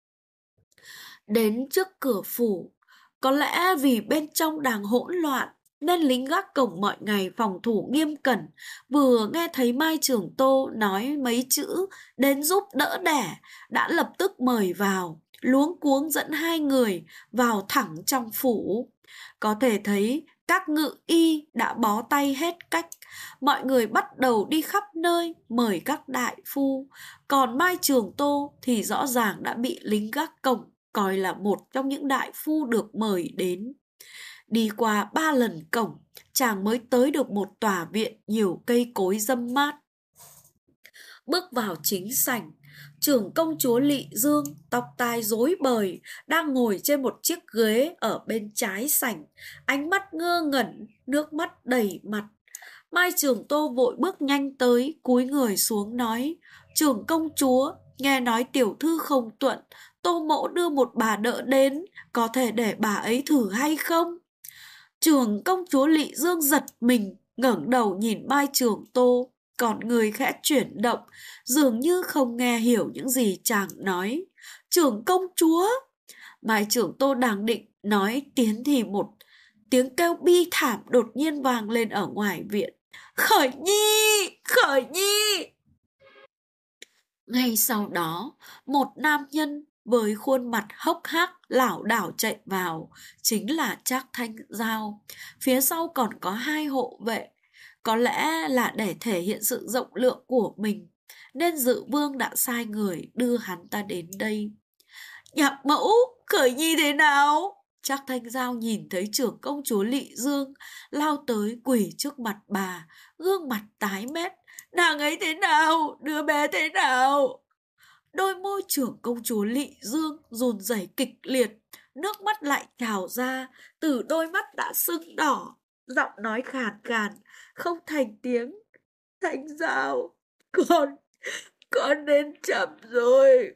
Đến trước cửa phủ, có lẽ vì bên trong đang hỗn loạn nên lính gác cổng mọi ngày phòng thủ nghiêm cẩn, vừa nghe thấy Mai Trường Tô nói mấy chữ đến giúp đỡ đẻ đã lập tức mời vào, luống cuống dẫn 2 người vào thẳng trong phủ. Có thể thấy các ngự y đã bó tay hết cách, mọi người bắt đầu đi khắp nơi mời các đại phu, còn Mai Trường Tô thì rõ ràng đã bị lính gác cổng coi là một trong những đại phu được mời đến. Đi qua 3 lần cổng, chàng mới tới được một tòa viện nhiều cây cối râm mát. Bước vào chính sảnh, trưởng công chúa Lị Dương, tóc tai rối bời, đang ngồi trên một chiếc ghế ở bên trái sảnh, ánh mắt ngơ ngẩn, nước mắt đầy mặt. Mai Trường Tô vội bước nhanh tới, cúi người xuống nói: Trưởng công chúa, nghe nói tiểu thư không thuận, Tô mỗ đưa một bà đỡ đến, có thể để bà ấy thử hay không? Trưởng công chúa Lị Dương giật mình, ngẩng đầu nhìn Mai Trường Tô, còn người khẽ chuyển động, dường như không nghe hiểu những gì chàng nói. Trưởng công chúa, Mai trưởng Tô đang định nói tiến thì một tiếng kêu bi thảm đột nhiên vang lên ở ngoài viện. Khởi Nhi! Khởi Nhi! Ngay sau đó, một nam nhân với khuôn mặt hốc hác lảo đảo chạy vào, chính là Trác Thanh Giao. Phía sau còn có hai hộ vệ, có lẽ là để thể hiện sự rộng lượng của mình, nên Dự Vương đã sai người đưa hắn ta đến đây. Nhạc mẫu, Khởi Nhi thế nào? Trác Thanh Giao nhìn thấy trưởng công chúa Lị Dương lao tới quỳ trước mặt bà, gương mặt tái mét. Nàng ấy thế nào? Đứa bé thế nào? Đôi môi trưởng công chúa Lị Dương run rẩy kịch liệt, nước mắt lại trào ra, từ đôi mắt đã sưng đỏ, giọng nói khàn khàn, không thành tiếng. Thanh Giao, con nên chậm rồi.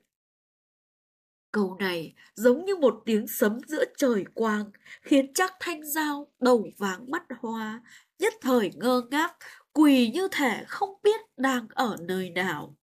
Câu này giống như một tiếng sấm giữa trời quang, khiến Trác Thanh Giao đầu váng mắt hoa, nhất thời ngơ ngác, quỳ như thể không biết đang ở nơi nào.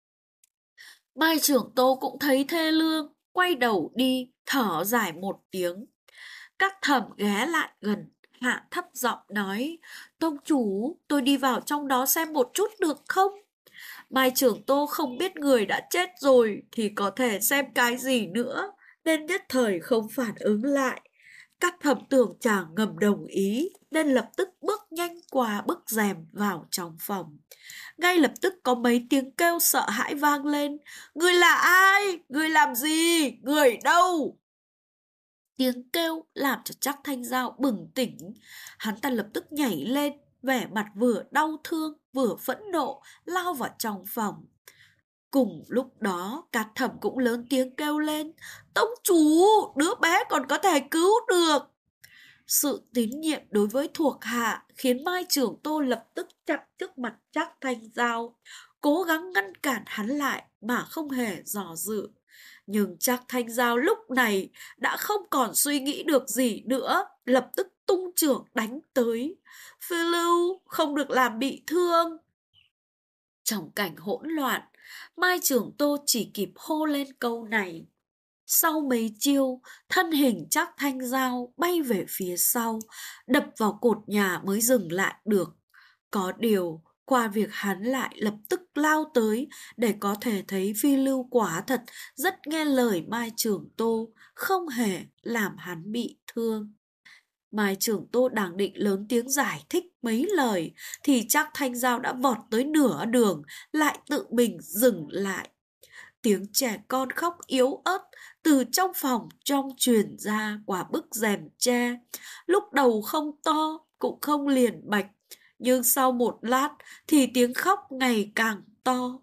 Mai trưởng Tô cũng thấy thê lương, quay đầu đi, thở dài một tiếng. Các thẩm ghé lại gần, hạ thấp giọng nói, tông chủ, tôi đi vào trong đó xem một chút được không? Mai trưởng Tô không biết người đã chết rồi thì có thể xem cái gì nữa, nên nhất thời không phản ứng lại. Các thẩm tưởng chàng ngầm đồng ý, nên lập tức bước nhanh qua bức rèm vào trong phòng. Ngay lập tức có mấy tiếng kêu sợ hãi vang lên. Người là ai? Người làm gì? Người đâu? Tiếng kêu làm cho Trác Thanh Giao bừng tỉnh. Hắn ta lập tức nhảy lên, vẻ mặt vừa đau thương vừa phẫn nộ, lao vào trong phòng. Cùng lúc đó, Cát Thẩm cũng lớn tiếng kêu lên. Tông chủ, đứa bé còn có thể cứu được. Sự tín nhiệm đối với thuộc hạ khiến Mai Trưởng Tô lập tức chặn trước mặt Trác Thanh Giao, cố gắng ngăn cản hắn lại mà không hề dò dự. Nhưng Trác Thanh Giao lúc này đã không còn suy nghĩ được gì nữa, lập tức tung chưởng đánh tới. Phi Lưu không được làm bị thương. Trong cảnh hỗn loạn, Mai Trưởng Tô chỉ kịp hô lên câu này. Sau mấy chiêu, thân hình Trác Thanh Giao bay về phía sau, đập vào cột nhà mới dừng lại được. Có điều, qua việc hắn lại lập tức lao tới để có thể thấy Phi Lưu quả thật rất nghe lời Mai Trưởng Tô, không hề làm hắn bị thương. Mai Trưởng Tô đang định lớn tiếng giải thích mấy lời thì Trác Thanh Giao đã vọt tới nửa đường, lại tự mình dừng lại. Tiếng trẻ con khóc yếu ớt từ trong phòng trong truyền ra qua bức rèm tre. Lúc đầu không to cũng không liền bạch, nhưng sau một lát thì tiếng khóc ngày càng to.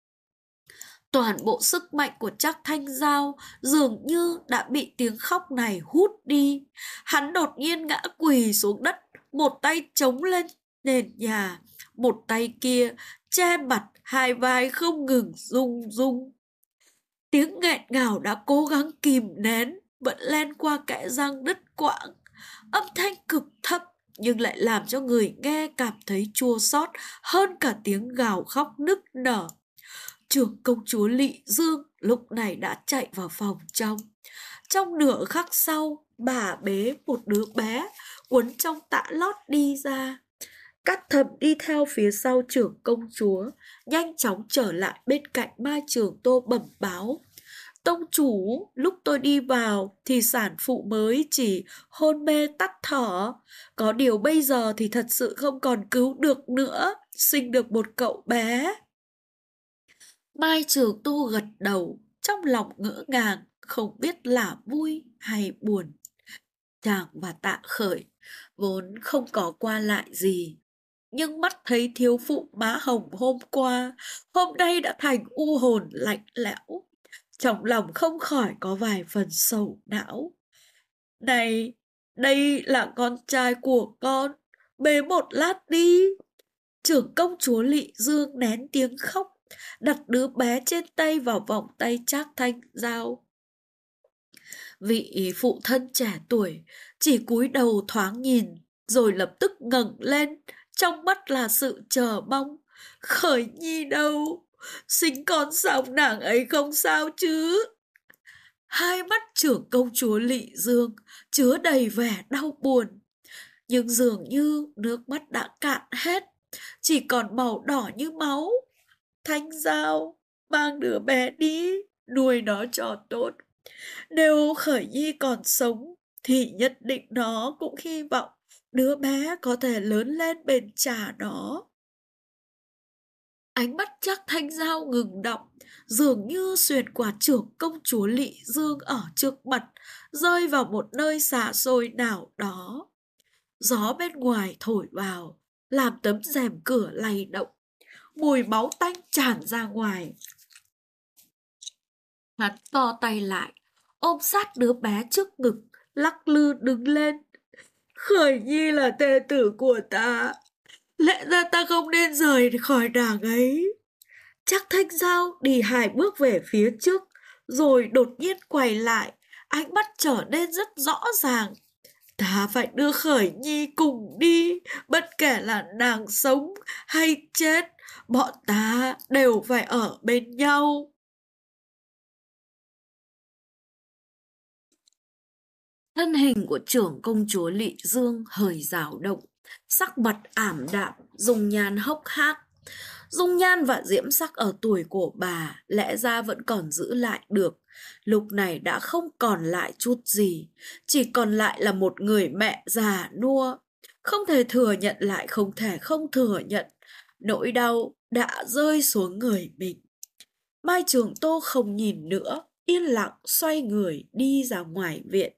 Toàn bộ sức mạnh của Trác Thanh Giao dường như đã bị tiếng khóc này hút đi. Hắn đột nhiên ngã quỳ xuống đất, một tay chống lên nền nhà, một tay kia che mặt, hai vai không ngừng rung rung. Tiếng nghẹn ngào đã cố gắng kìm nén, vẫn len qua kẽ răng đứt quãng. Âm thanh cực thấp nhưng lại làm cho người nghe cảm thấy chua xót hơn cả tiếng gào khóc nức nở. Trưởng công chúa Lị Dương lúc này đã chạy vào phòng trong. Trong nửa khắc sau, bà bế một đứa bé quấn trong tã lót đi ra. Cát Thẩm đi theo phía sau trưởng công chúa, nhanh chóng trở lại bên cạnh Mai Trưởng Tô bẩm báo. Tông chủ, lúc tôi đi vào thì sản phụ mới chỉ hôn mê tắt thở. Có điều bây giờ thì thật sự không còn cứu được nữa, sinh được một cậu bé. Mai Trường Tu gật đầu, trong lòng ngỡ ngàng, không biết là vui hay buồn. Chàng và Tạ Khởi vốn không có qua lại gì, nhưng mắt thấy thiếu phụ má hồng hôm qua, hôm nay đã thành u hồn lạnh lẽo. Trong lòng không khỏi có vài phần sầu não. Này, đây là con trai của con, bế một lát đi. Trưởng công chúa Lị Dương nén tiếng khóc, đặt đứa bé trên tay vào vòng tay Trác Thanh Giao. Vị phụ thân trẻ tuổi chỉ cúi đầu thoáng nhìn, rồi lập tức ngẩng lên, trong mắt là sự chờ mong. Khởi Nhi đâu? Sinh con xong nàng ấy không sao chứ? Hai mắt trưởng công chúa Lỵ Dương chứa đầy vẻ đau buồn, nhưng dường như nước mắt đã cạn hết, chỉ còn màu đỏ như máu. Thanh Giao, mang đứa bé đi, nuôi nó cho tốt. Nếu Khởi Nhi còn sống, thì nhất định nó cũng hy vọng đứa bé có thể lớn lên bên cha nó. Ánh mắt Trác Thanh Giao ngừng đọng, dường như xuyên qua trưởng công chúa Lỵ Dương ở trước mặt, rơi vào một nơi xa xôi nào đó. Gió bên ngoài thổi vào, làm tấm rèm cửa lay động, mùi máu tanh tràn ra ngoài. Hắn to tay lại, ôm sát đứa bé trước ngực, lắc lư đứng lên. Khởi Nhi là thê tử của ta, lẽ ra ta không nên rời khỏi nàng ấy. Trác Thanh Giao đi 2 bước về phía trước, rồi đột nhiên quay lại, ánh mắt trở nên rất rõ ràng. Ta phải đưa Khởi Nhi cùng đi, bất kể là nàng sống hay chết, bọn ta đều phải ở bên nhau. Thân hình của trưởng công chúa Lỵ Dương hơi dao động, sắc mặt ảm đạm, dung nhan hốc hác. Dung nhan và diễm sắc ở tuổi của bà lẽ ra vẫn còn giữ lại được, lúc này đã không còn lại chút gì, chỉ còn lại là một người mẹ già nua. Không thể thừa nhận lại không thể không thừa nhận, nỗi đau đã rơi xuống người mình. Mai Trường Tô không nhìn nữa, yên lặng xoay người đi ra ngoài viện.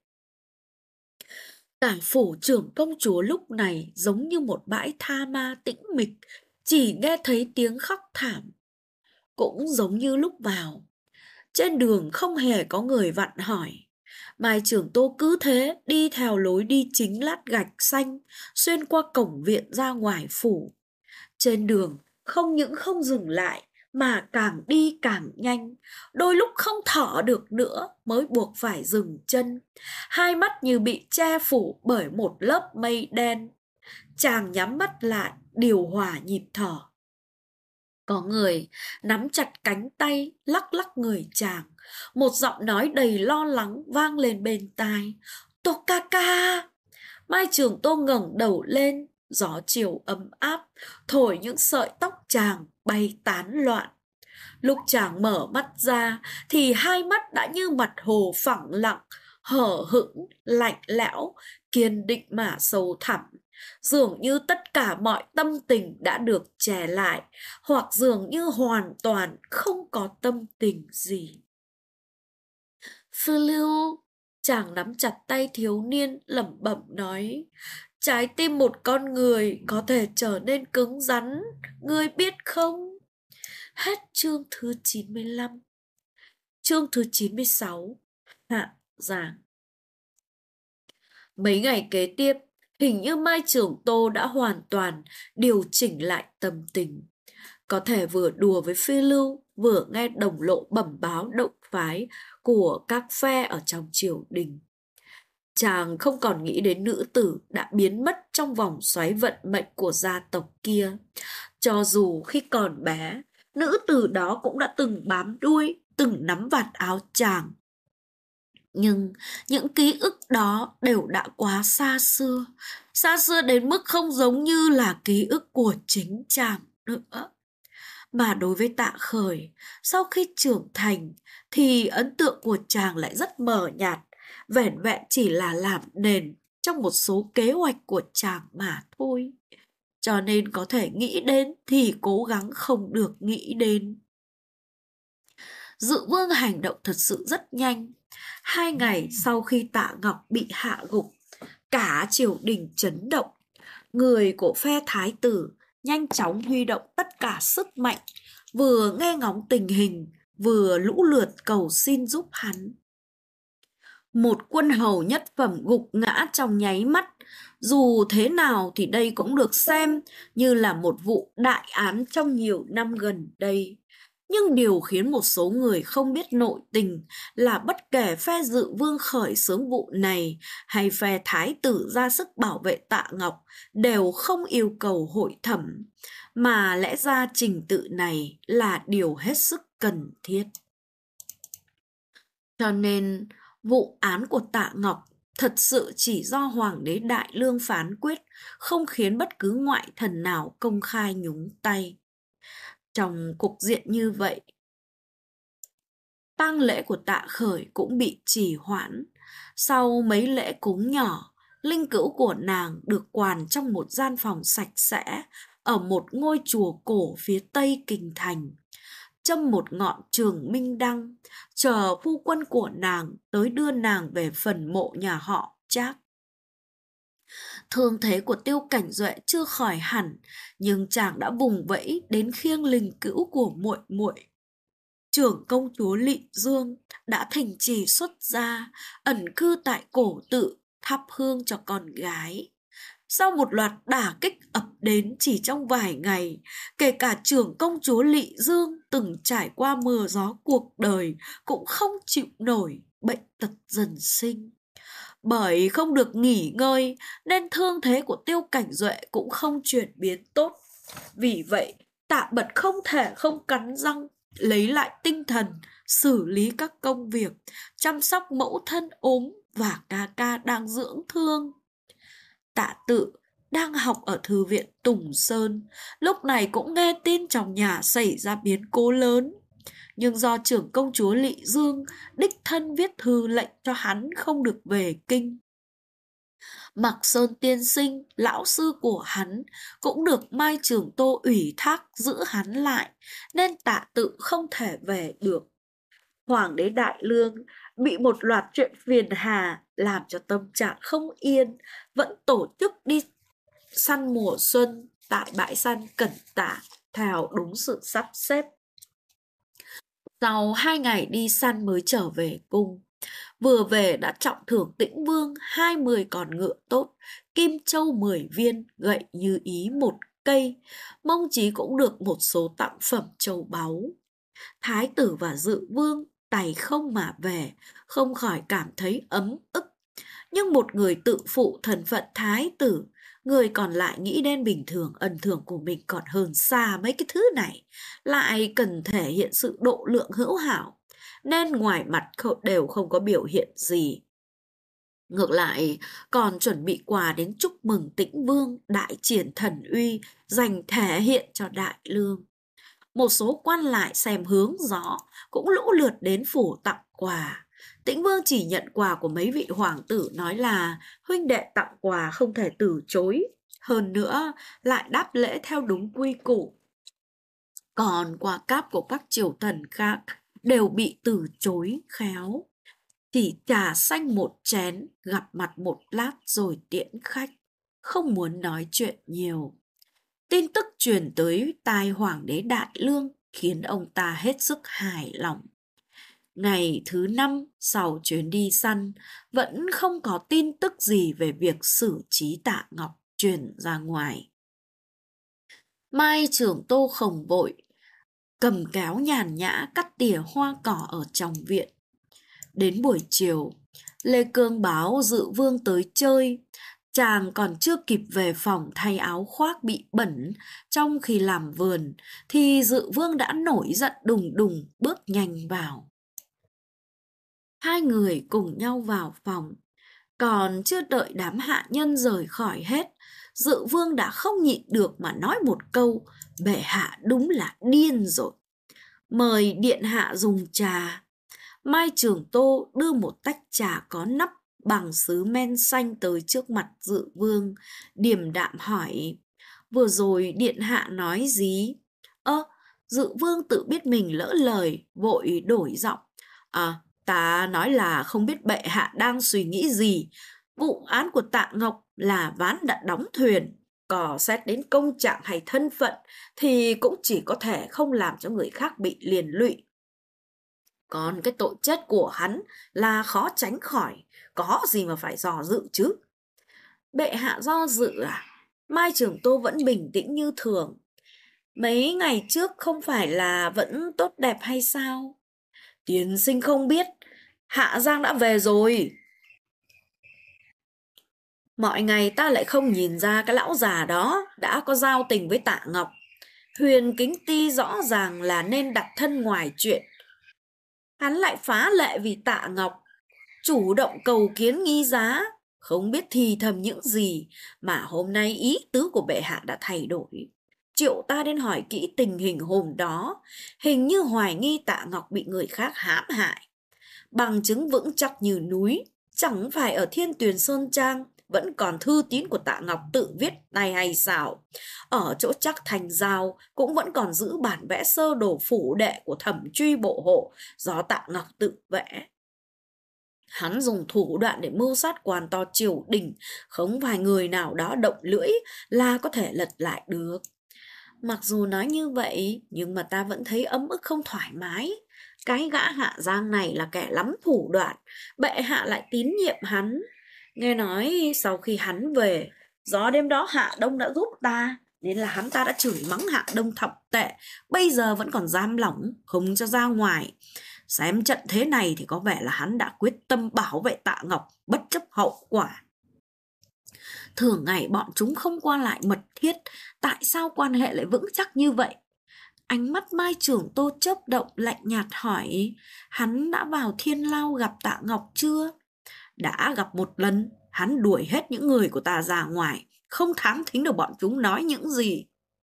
Cả phủ trưởng công chúa lúc này giống như một bãi tha ma tĩnh mịch, chỉ nghe thấy tiếng khóc thảm. Cũng giống như lúc vào, trên đường không hề có người vặn hỏi. Mai Trường Tô cứ thế đi theo lối đi chính lát gạch xanh, xuyên qua cổng viện ra ngoài phủ. Trên đường không những không dừng lại, mà càng đi càng nhanh, đôi lúc không thở được nữa mới buộc phải dừng chân. Hai mắt như bị che phủ bởi một lớp mây đen. Chàng nhắm mắt lại, điều hòa nhịp thở. Có người nắm chặt cánh tay, lắc lắc người chàng. Một giọng nói đầy lo lắng vang lên bên tai. Tô ca ca! Mai Trường Tô ngẩng đầu lên, gió chiều ấm áp, thổi những sợi tóc chàng bay tán loạn. Lúc chàng mở mắt ra, thì hai mắt đã như mặt hồ phẳng lặng, hở hững, lạnh lẽo, kiên định mà sâu thẳm. Dường như tất cả mọi tâm tình đã được chè lại, hoặc dường như hoàn toàn không có tâm tình gì. Phiêu Lưu, chàng nắm chặt tay thiếu niên lẩm bẩm nói, trái tim một con người có thể trở nên cứng rắn, ngươi biết không? Hết chương thứ 95. Chương thứ 96. Hạ giảng. Mấy ngày kế tiếp, hình như Mai Trường Tô đã hoàn toàn điều chỉnh lại tâm tình. Có thể vừa đùa với Phi Lưu, vừa nghe đồng lộ bẩm báo động phái của các phe ở trong triều đình. Chàng không còn nghĩ đến nữ tử đã biến mất trong vòng xoáy vận mệnh của gia tộc kia. Cho dù khi còn bé, nữ tử đó cũng đã từng bám đuôi, từng nắm vạt áo chàng. Nhưng những ký ức đó đều đã quá xa xưa đến mức không giống như là ký ức của chính chàng nữa. Mà đối với Tạ Khởi, sau khi trưởng thành thì ấn tượng của chàng lại rất mờ nhạt, vẻn vẹn chỉ là làm nền trong một số kế hoạch của chàng mà thôi. Cho nên có thể nghĩ đến thì cố gắng không được nghĩ đến. Dự Vương hành động thật sự rất nhanh. 2 ngày sau khi Tạ Ngọc bị hạ gục, cả triều đình chấn động. Người của phe thái tử nhanh chóng huy động tất cả sức mạnh, vừa nghe ngóng tình hình, vừa lũ lượt cầu xin giúp hắn. Một quân hầu nhất phẩm gục ngã trong nháy mắt, dù thế nào thì đây cũng được xem như là một vụ đại án trong nhiều năm gần đây. Nhưng điều khiến một số người không biết nội tình là bất kể phe Dự Vương khởi xướng vụ này hay phe thái tử ra sức bảo vệ Tạ Ngọc đều không yêu cầu hội thẩm, mà lẽ ra trình tự này là điều hết sức cần thiết. Cho nên vụ án của Tạ Ngọc thật sự chỉ do Hoàng đế Đại Lương phán quyết, không khiến bất cứ ngoại thần nào công khai nhúng tay. Trong cục diện như vậy, tang lễ của Tạ Khởi cũng bị trì hoãn. Sau mấy lễ cúng nhỏ, linh cữu của nàng được quàn trong một gian phòng sạch sẽ ở một ngôi chùa cổ phía tây kinh thành, châm một ngọn trường minh đăng, chờ phu quân của nàng tới đưa nàng về phần mộ nhà họ Trác. Thương thế của Tiêu Cảnh Duệ chưa khỏi hẳn, nhưng chàng đã vùng vẫy đến khiêng linh cữu của muội muội. Trưởng công chúa Lị Dương đã thành trì xuất gia, ẩn cư tại cổ tự, thắp hương cho con gái. Sau một loạt đả kích ập đến chỉ trong vài ngày, kể cả trưởng công chúa Lị Dương từng trải qua mưa gió cuộc đời cũng không chịu nổi bệnh tật dần sinh. Bởi không được nghỉ ngơi nên thương thế của Tiêu Cảnh Duệ cũng không chuyển biến tốt. Vì vậy, Tạ Bật không thể không cắn răng, lấy lại tinh thần, xử lý các công việc, chăm sóc mẫu thân ốm và ca ca đang dưỡng thương. Tạ Tự đang học ở thư viện Tùng Sơn, lúc này cũng nghe tin trong nhà xảy ra biến cố lớn. Nhưng do trưởng công chúa Lị Dương đích thân viết thư lệnh cho hắn không được về kinh. Mạc Sơn tiên sinh, lão sư của hắn, cũng được Mai Trường Tô ủy thác giữ hắn lại, nên Tạ Tự không thể về được. Hoàng đế Đại Lương bị một loạt chuyện phiền hà làm cho tâm trạng không yên, vẫn tổ chức đi săn mùa xuân tại bãi săn Cẩn Tả theo đúng sự sắp xếp. Sau 2 ngày đi săn mới trở về cung. Vừa về đã trọng thưởng Tĩnh Vương 20 con ngựa tốt, kim châu 10 viên, gậy như ý 1 cây. Mông Chí cũng được một số tặng phẩm châu báu. Thái tử và Dự Vương tay không mà về, không khỏi cảm thấy ấm ức. Nhưng một người tự phụ thân phận thái tử, người còn lại nghĩ đến bình thường ân thường của mình còn hơn xa mấy cái thứ này, lại cần thể hiện sự độ lượng hữu hảo, nên ngoài mặt đều không có biểu hiện gì. Ngược lại, còn chuẩn bị quà đến chúc mừng Tĩnh Vương đại triển thần uy, dành thể hiện cho Đại Lương. Một số quan lại xem hướng gió cũng lũ lượt đến phủ tặng quà. Tĩnh Vương chỉ nhận quà của mấy vị hoàng tử, nói là huynh đệ tặng quà không thể từ chối. Hơn nữa lại đáp lễ theo đúng quy củ. Còn quà cáp của các triều thần khác đều bị từ chối khéo. Chỉ trà xanh một chén, gặp mặt một lát rồi tiễn khách, không muốn nói chuyện nhiều. Tin tức truyền tới tai Hoàng đế Đại Lương khiến ông ta hết sức hài lòng. Ngày thứ 5 sau chuyến đi săn, vẫn không có tin tức gì về việc xử trí Tạ Ngọc truyền ra ngoài. Mai Trường Tô không vội, cầm kéo nhàn nhã cắt tỉa hoa cỏ ở trong viện. Đến buổi chiều, Lê Cương báo Dự Vương tới chơi. Chàng còn chưa kịp về phòng thay áo khoác bị bẩn trong khi làm vườn, thì Dự Vương đã nổi giận đùng đùng bước nhanh vào. Hai người cùng nhau vào phòng, còn chưa đợi đám hạ nhân rời khỏi hết, Dự Vương đã không nhịn được mà nói một câu: bệ hạ đúng là điên rồi. Mời điện hạ dùng trà. Mai Trường Tô đưa một tách trà có nắp bằng sứ men xanh tới trước mặt Dự Vương, điềm đạm hỏi: vừa rồi điện hạ nói gì? Dự Vương tự biết mình lỡ lời, vội đổi giọng: ta nói là không biết bệ hạ đang suy nghĩ gì. Vụ án của Tạ Ngọc là ván đã đóng thuyền, cò xét đến công trạng hay thân phận thì cũng chỉ có thể không làm cho người khác bị liên lụy. Còn cái tội chết của hắn là khó tránh khỏi, có gì mà phải dò dự chứ? Bệ hạ do dự à? Mai Trường Tô vẫn bình tĩnh như thường. Mấy ngày trước không phải là vẫn tốt đẹp hay sao? Tiên sinh không biết, Hạ Giang đã về rồi. Mọi ngày ta lại không nhìn ra cái lão già đó đã có giao tình với Tạ Ngọc. Huyền Kính Ti rõ ràng là nên đặt thân ngoài chuyện. hắn lại phá lệ vì Tạ Ngọc, chủ động cầu kiến nghi giá, không biết thì thầm những gì mà hôm nay ý tứ của bệ hạ đã thay đổi. Triệu ta đến hỏi kỹ tình hình hôm đó, hình như hoài nghi Tạ Ngọc bị người khác hãm hại. Bằng chứng vững chắc như núi, chẳng phải ở Thiên Tuyền Sơn Trang vẫn còn thư tín của Tạ Ngọc tự viết này hay sao? Ở chỗ Trắc Thành Giao cũng vẫn còn giữ bản vẽ sơ đồ phủ đệ của Thẩm Truy bộ hộ do Tạ Ngọc tự vẽ. Hắn dùng thủ đoạn để mưu sát quan to triều đình, không phải người nào đó động lưỡi là có thể lật lại được. Mặc dù nói như vậy, nhưng mà ta vẫn thấy ấm ức không thoải mái. Cái gã Hạ Giang này là kẻ lắm thủ đoạn, bệ hạ lại tín nhiệm hắn. Nghe nói sau khi hắn về, do đêm đó Hạ Đông đã giúp ta, nên là hắn ta đã chửi mắng Hạ Đông thậm tệ, bây giờ vẫn còn giam lỏng, không cho ra ngoài. Xem trận thế này thì có vẻ là hắn đã quyết tâm bảo vệ Tạ Ngọc bất chấp hậu quả. Thường ngày bọn chúng không qua lại mật thiết, tại sao quan hệ lại vững chắc như vậy? Ánh mắt Mai Trưởng Tô chớp động lạnh nhạt hỏi, hắn đã vào Thiên Lao gặp Tạ Ngọc chưa? Đã gặp một lần, hắn đuổi hết những người của ta ra ngoài, không thám thính được bọn chúng nói những gì.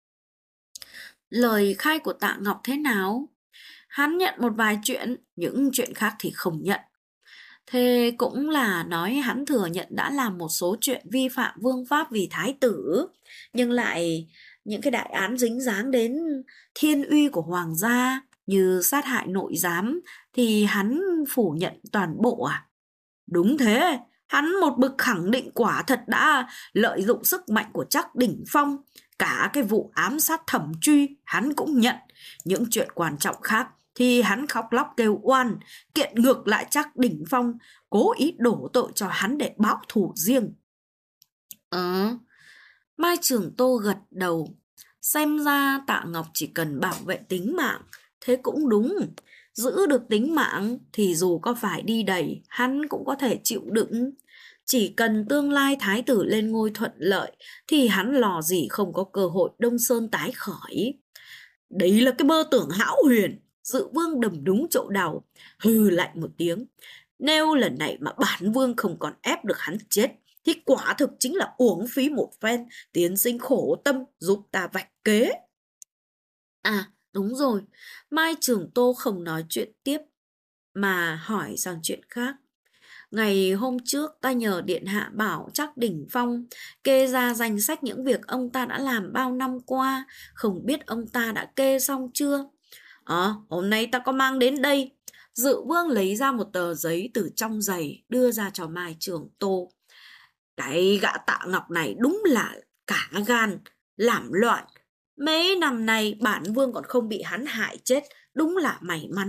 Lời khai của Tạ Ngọc thế nào? Hắn nhận một vài chuyện, những chuyện khác thì không nhận. Thế cũng là nói hắn thừa nhận đã làm một số chuyện vi phạm vương pháp vì thái tử, nhưng lại những cái đại án dính dáng đến thiên uy của hoàng gia như sát hại nội giám thì hắn phủ nhận toàn bộ à? Đúng thế, hắn một bực khẳng định quả thật đã lợi dụng sức mạnh của Trác Đỉnh Phong. Cả cái vụ ám sát Thẩm Truy hắn cũng nhận. Những chuyện quan trọng khác thì hắn khóc lóc kêu oan, kiện ngược lại Trác Đỉnh Phong, cố ý đổ tội cho hắn để báo thù riêng. Mai Trường Tô gật đầu. Xem ra Tạ Ngọc chỉ cần bảo vệ tính mạng, thế cũng đúng. Giữ được tính mạng thì dù có phải đi đầy, hắn cũng có thể chịu đựng. Chỉ cần tương lai thái tử lên ngôi thuận lợi thì hắn lò gì không có cơ hội Đông Sơn tái khởi. Đấy là cái mơ tưởng hão huyền. Dự vương đầm đúng chỗ đầu, hừ lạnh một tiếng. Nếu lần này mà bản vương không còn ép được hắn chết thì quả thực chính là uổng phí một phen tiên sinh khổ tâm giúp ta vạch kế. À đúng rồi, Mai Trường Tô không nói chuyện tiếp mà hỏi sang chuyện khác. Ngày hôm trước ta nhờ điện hạ bảo Trác Đỉnh Phong kê ra danh sách những việc ông ta đã làm bao năm qua, không biết ông ta đã kê xong chưa? Hôm nay ta có mang đến đây. Dự vương lấy ra một tờ giấy từ trong giày đưa ra cho Mai Trường Tô. Cái gã Tạ Ngọc này đúng là cả gan, làm loạn. Mấy năm nay bản vương còn không bị hắn hại chết, đúng là may mắn.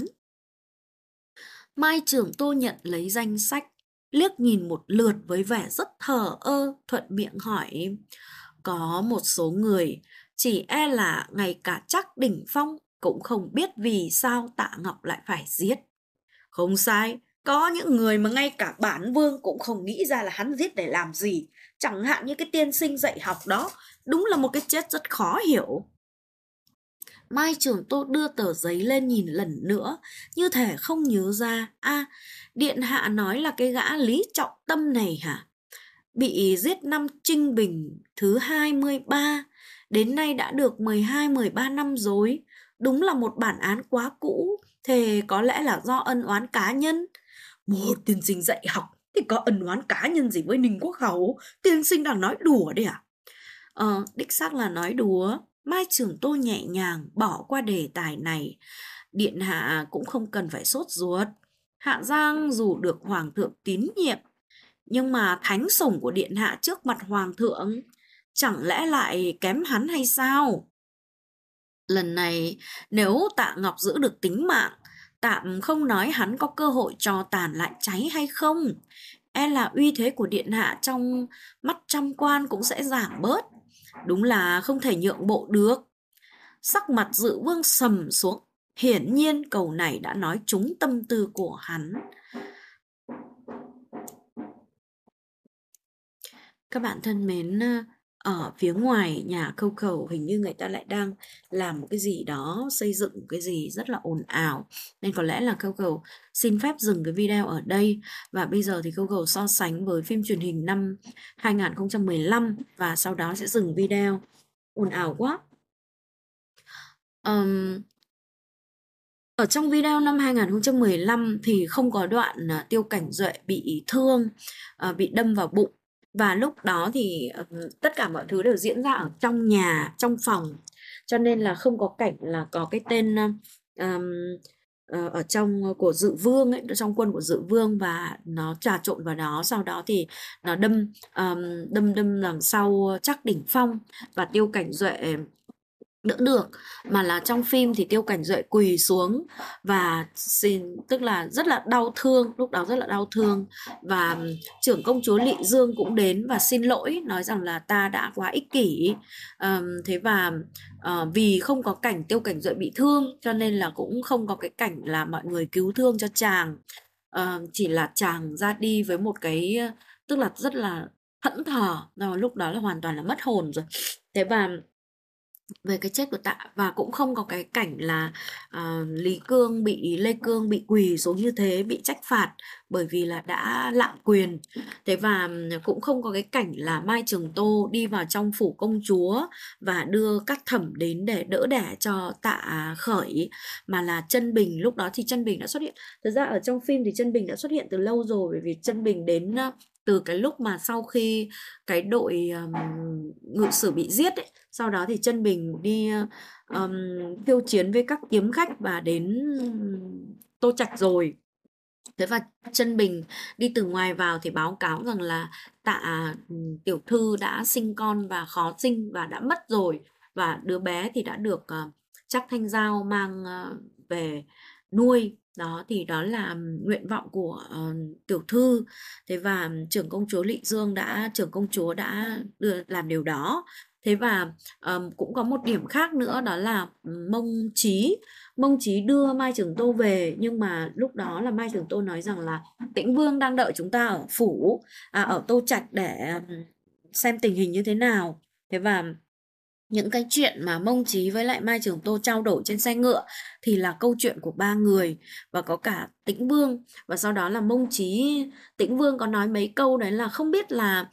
Mai Trường Tô nhận lấy danh sách, liếc nhìn một lượt với vẻ rất thờ ơ, thuận miệng hỏi. Có một số người, chỉ e là ngay cả Trác Đỉnh Phong cũng không biết vì sao Tạ Ngọc lại phải giết. Không sai, có những người mà ngay cả bản vương cũng không nghĩ ra là hắn giết để làm gì. Chẳng hạn như cái tiên sinh dạy học đó, đúng là một cái chết rất khó hiểu. Mai Trường Tô đưa tờ giấy lên nhìn lần nữa, như thể không nhớ ra. Điện hạ nói là cái gã Lý Trọng Tâm này hả? Bị giết năm Trinh Bình thứ 23, đến nay đã được 12-13 năm rồi. Đúng là một bản án quá cũ, thế có lẽ là do ân oán cá nhân. Một tiên sinh dạy học thì có ân oán cá nhân gì với Ninh Quốc Hầu? Tiên sinh đang nói đùa đấy à? Đích xác là nói đùa. Mai Trường Tô nhẹ nhàng bỏ qua đề tài này. Điện hạ cũng không cần phải sốt ruột. Hạ Giang dù được hoàng thượng tín nhiệm, nhưng mà thánh sủng của điện hạ trước mặt hoàng thượng chẳng lẽ lại kém hắn hay sao? Lần này nếu Tạ Ngọc giữ được tính mạng, tạm không nói hắn có cơ hội cho tàn lại cháy hay không, e là uy thế của điện hạ trong mắt trăm quan cũng sẽ giảm bớt. Đúng là không thể nhượng bộ được. Sắc mặt Dự vương sầm xuống, hiển nhiên câu này đã nói trúng tâm tư của hắn. Các bạn thân mến, ở phía ngoài nhà Khâu Khẩu hình như người ta lại đang làm một cái gì đó, xây dựng một cái gì rất là ồn ào, nên có lẽ là Khâu Khẩu xin phép dừng cái video ở đây. Và bây giờ thì Khâu Khẩu so sánh với phim truyền hình năm 2015 và sau đó sẽ dừng video. Ồn ào quá. Ở trong video năm 2015 thì không có đoạn Tiêu Cảnh Duệ bị thương, bị đâm vào bụng. Và lúc đó thì tất cả mọi thứ đều diễn ra ở trong nhà, trong phòng. Cho nên là không có cảnh là có cái tên ở trong của Dự Vương ấy, trong quân của Dự Vương và nó trà trộn vào đó. Sau đó thì nó đâm đằng sau Trắc Đỉnh Phong và Tiêu Cảnh Duệ đỡ được, mà là trong phim thì Tiêu Cảnh Duệ quỳ xuống và tức là rất là đau thương, lúc đó rất là đau thương, và trưởng công chúa Lỵ Dương cũng đến và xin lỗi, nói rằng là ta đã quá ích kỷ. Thế và vì không có cảnh Tiêu Cảnh Duệ bị thương cho nên là cũng không có cái cảnh là mọi người cứu thương cho chàng. Chỉ là chàng ra đi với một cái tức là rất là thẫn thờ, rồi lúc đó là hoàn toàn là mất hồn rồi. Thế và về cái chết của Tạ, và cũng không có cái cảnh là Lê Cương bị quỳ xuống như thế, bị trách phạt bởi vì là đã lạm quyền. Thế và cũng không có cái cảnh là Mai Trường Tô đi vào trong phủ công chúa và đưa các thẩm đến để đỡ đẻ cho Tạ Khởi, mà là Chân Bình. Lúc đó thì Chân Bình đã xuất hiện. Thực ra ở trong phim thì Chân Bình đã xuất hiện từ lâu rồi, bởi vì Chân Bình đến từ cái lúc mà sau khi cái đội ngự sử bị giết ấy, sau đó thì Chân Bình đi khiêu chiến với các kiếm khách và đến Tô Trạch rồi. Thế và Chân Bình đi từ ngoài vào thì báo cáo rằng là Tạ tiểu thư đã sinh con và khó sinh và đã mất rồi, và đứa bé thì đã được Trắc Thanh Giao mang về nuôi. Đó thì đó là nguyện vọng của tiểu thư. Thế và trưởng công chúa đã làm điều đó. Thế và cũng có một điểm khác nữa, đó là Mông Chí đưa Mai Trường Tô về, nhưng mà lúc đó là Mai Trường Tô nói rằng là Tĩnh Vương đang đợi chúng ta ở phủ, ở Tô Trạch để xem tình hình như thế nào. Thế và những cái chuyện mà Mông Chí với lại Mai Trường Tô trao đổi trên xe ngựa thì là câu chuyện của ba người và có cả Tĩnh Vương. Và sau đó là Tĩnh Vương có nói mấy câu đấy là không biết là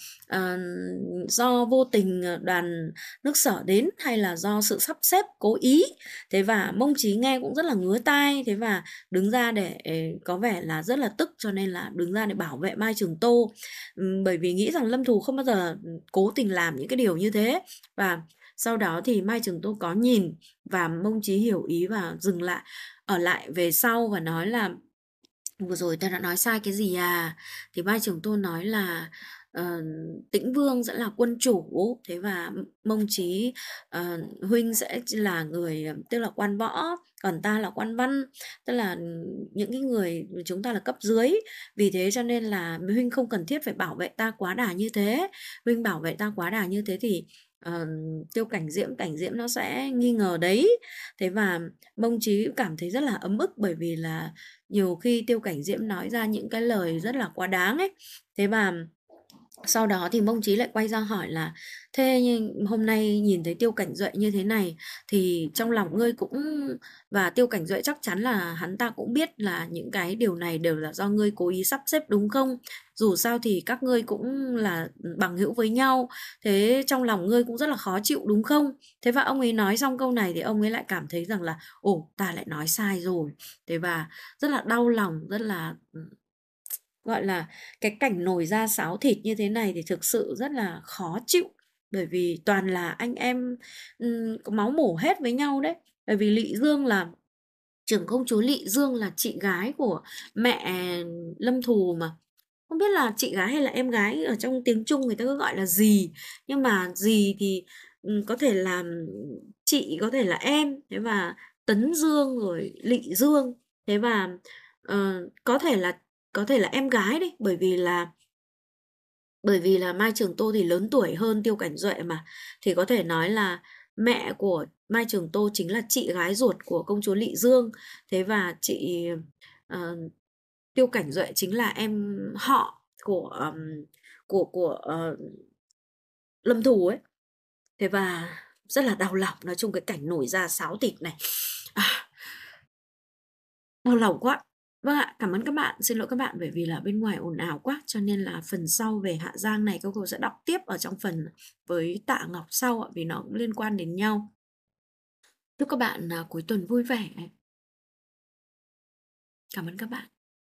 do vô tình đoàn nước Sở đến hay là do sự sắp xếp cố ý. Thế và Mông Chí nghe cũng rất là ngứa tai, thế và đứng ra để có vẻ là rất là tức, cho nên là đứng ra để bảo vệ Mai Trường Tô, bởi vì nghĩ rằng Lâm Thù không bao giờ cố tình làm những cái điều như thế. Và sau đó thì Mai Trường Tô có nhìn và Mông Chí hiểu ý và dừng lại, ở lại về sau và nói là vừa rồi ta đã nói sai cái gì à? Thì Mai Trường Tô nói là Tĩnh Vương sẽ là quân chủ, thế và Mông Chí huynh sẽ là người, tức là quan võ, còn ta là quan văn, tức là những cái người chúng ta là cấp dưới, vì thế cho nên là huynh không cần thiết phải bảo vệ ta quá đà như thế. Huynh bảo vệ ta quá đà như thế thì Tiêu Cảnh Diễm nó sẽ nghi ngờ đấy. Thế và Mông Chí cảm thấy rất là ấm ức, bởi vì là nhiều khi Tiêu Cảnh Diễm nói ra những cái lời rất là quá đáng ấy. Thế và sau đó thì Mông Chí lại quay ra hỏi là thế nhưng hôm nay nhìn thấy Tiêu Cảnh Duệ như thế này thì trong lòng ngươi cũng, và Tiêu Cảnh Duệ chắc chắn là hắn ta cũng biết là những cái điều này đều là do ngươi cố ý sắp xếp đúng không? Dù sao thì các ngươi cũng là bằng hữu với nhau, thế trong lòng ngươi cũng rất là khó chịu đúng không? Thế và ông ấy nói xong câu này thì ông ấy lại cảm thấy rằng là ồ, ta lại nói sai rồi. Thế và rất là đau lòng, rất là gọi là cái cảnh nồi da sáo thịt như thế này thì thực sự rất là khó chịu, bởi vì toàn là anh em có máu mủ hết với nhau đấy. Bởi vì trưởng công chúa Lỵ Dương là chị gái của mẹ Lâm Thù mà, không biết là chị gái hay là em gái, ở trong tiếng Trung người ta cứ gọi là dì, nhưng mà dì thì có thể là chị, có thể là em. Thế và Tấn Dương rồi Lỵ Dương, thế và có thể là em gái đấy, bởi vì là Mai Trường Tô thì lớn tuổi hơn Tiêu Cảnh Duệ mà, thì có thể nói là mẹ của Mai Trường Tô chính là chị gái ruột của công chúa Lỵ Dương. Thế và ờ, Tiêu Cảnh Duệ chính là em họ của Lâm Thù ấy. Thế và rất là đau lòng, nói chung cái cảnh nổi da sáo thịt này. À, đau lòng quá. Vâng ạ, cảm ơn các bạn, xin lỗi các bạn bởi vì là bên ngoài ồn ào quá, cho nên là phần sau về Hạ Giang này cô sẽ đọc tiếp ở trong phần với Tạ Ngọc sau ạ, vì nó cũng liên quan đến nhau. Chúc các bạn cuối tuần vui vẻ. Cảm ơn các bạn.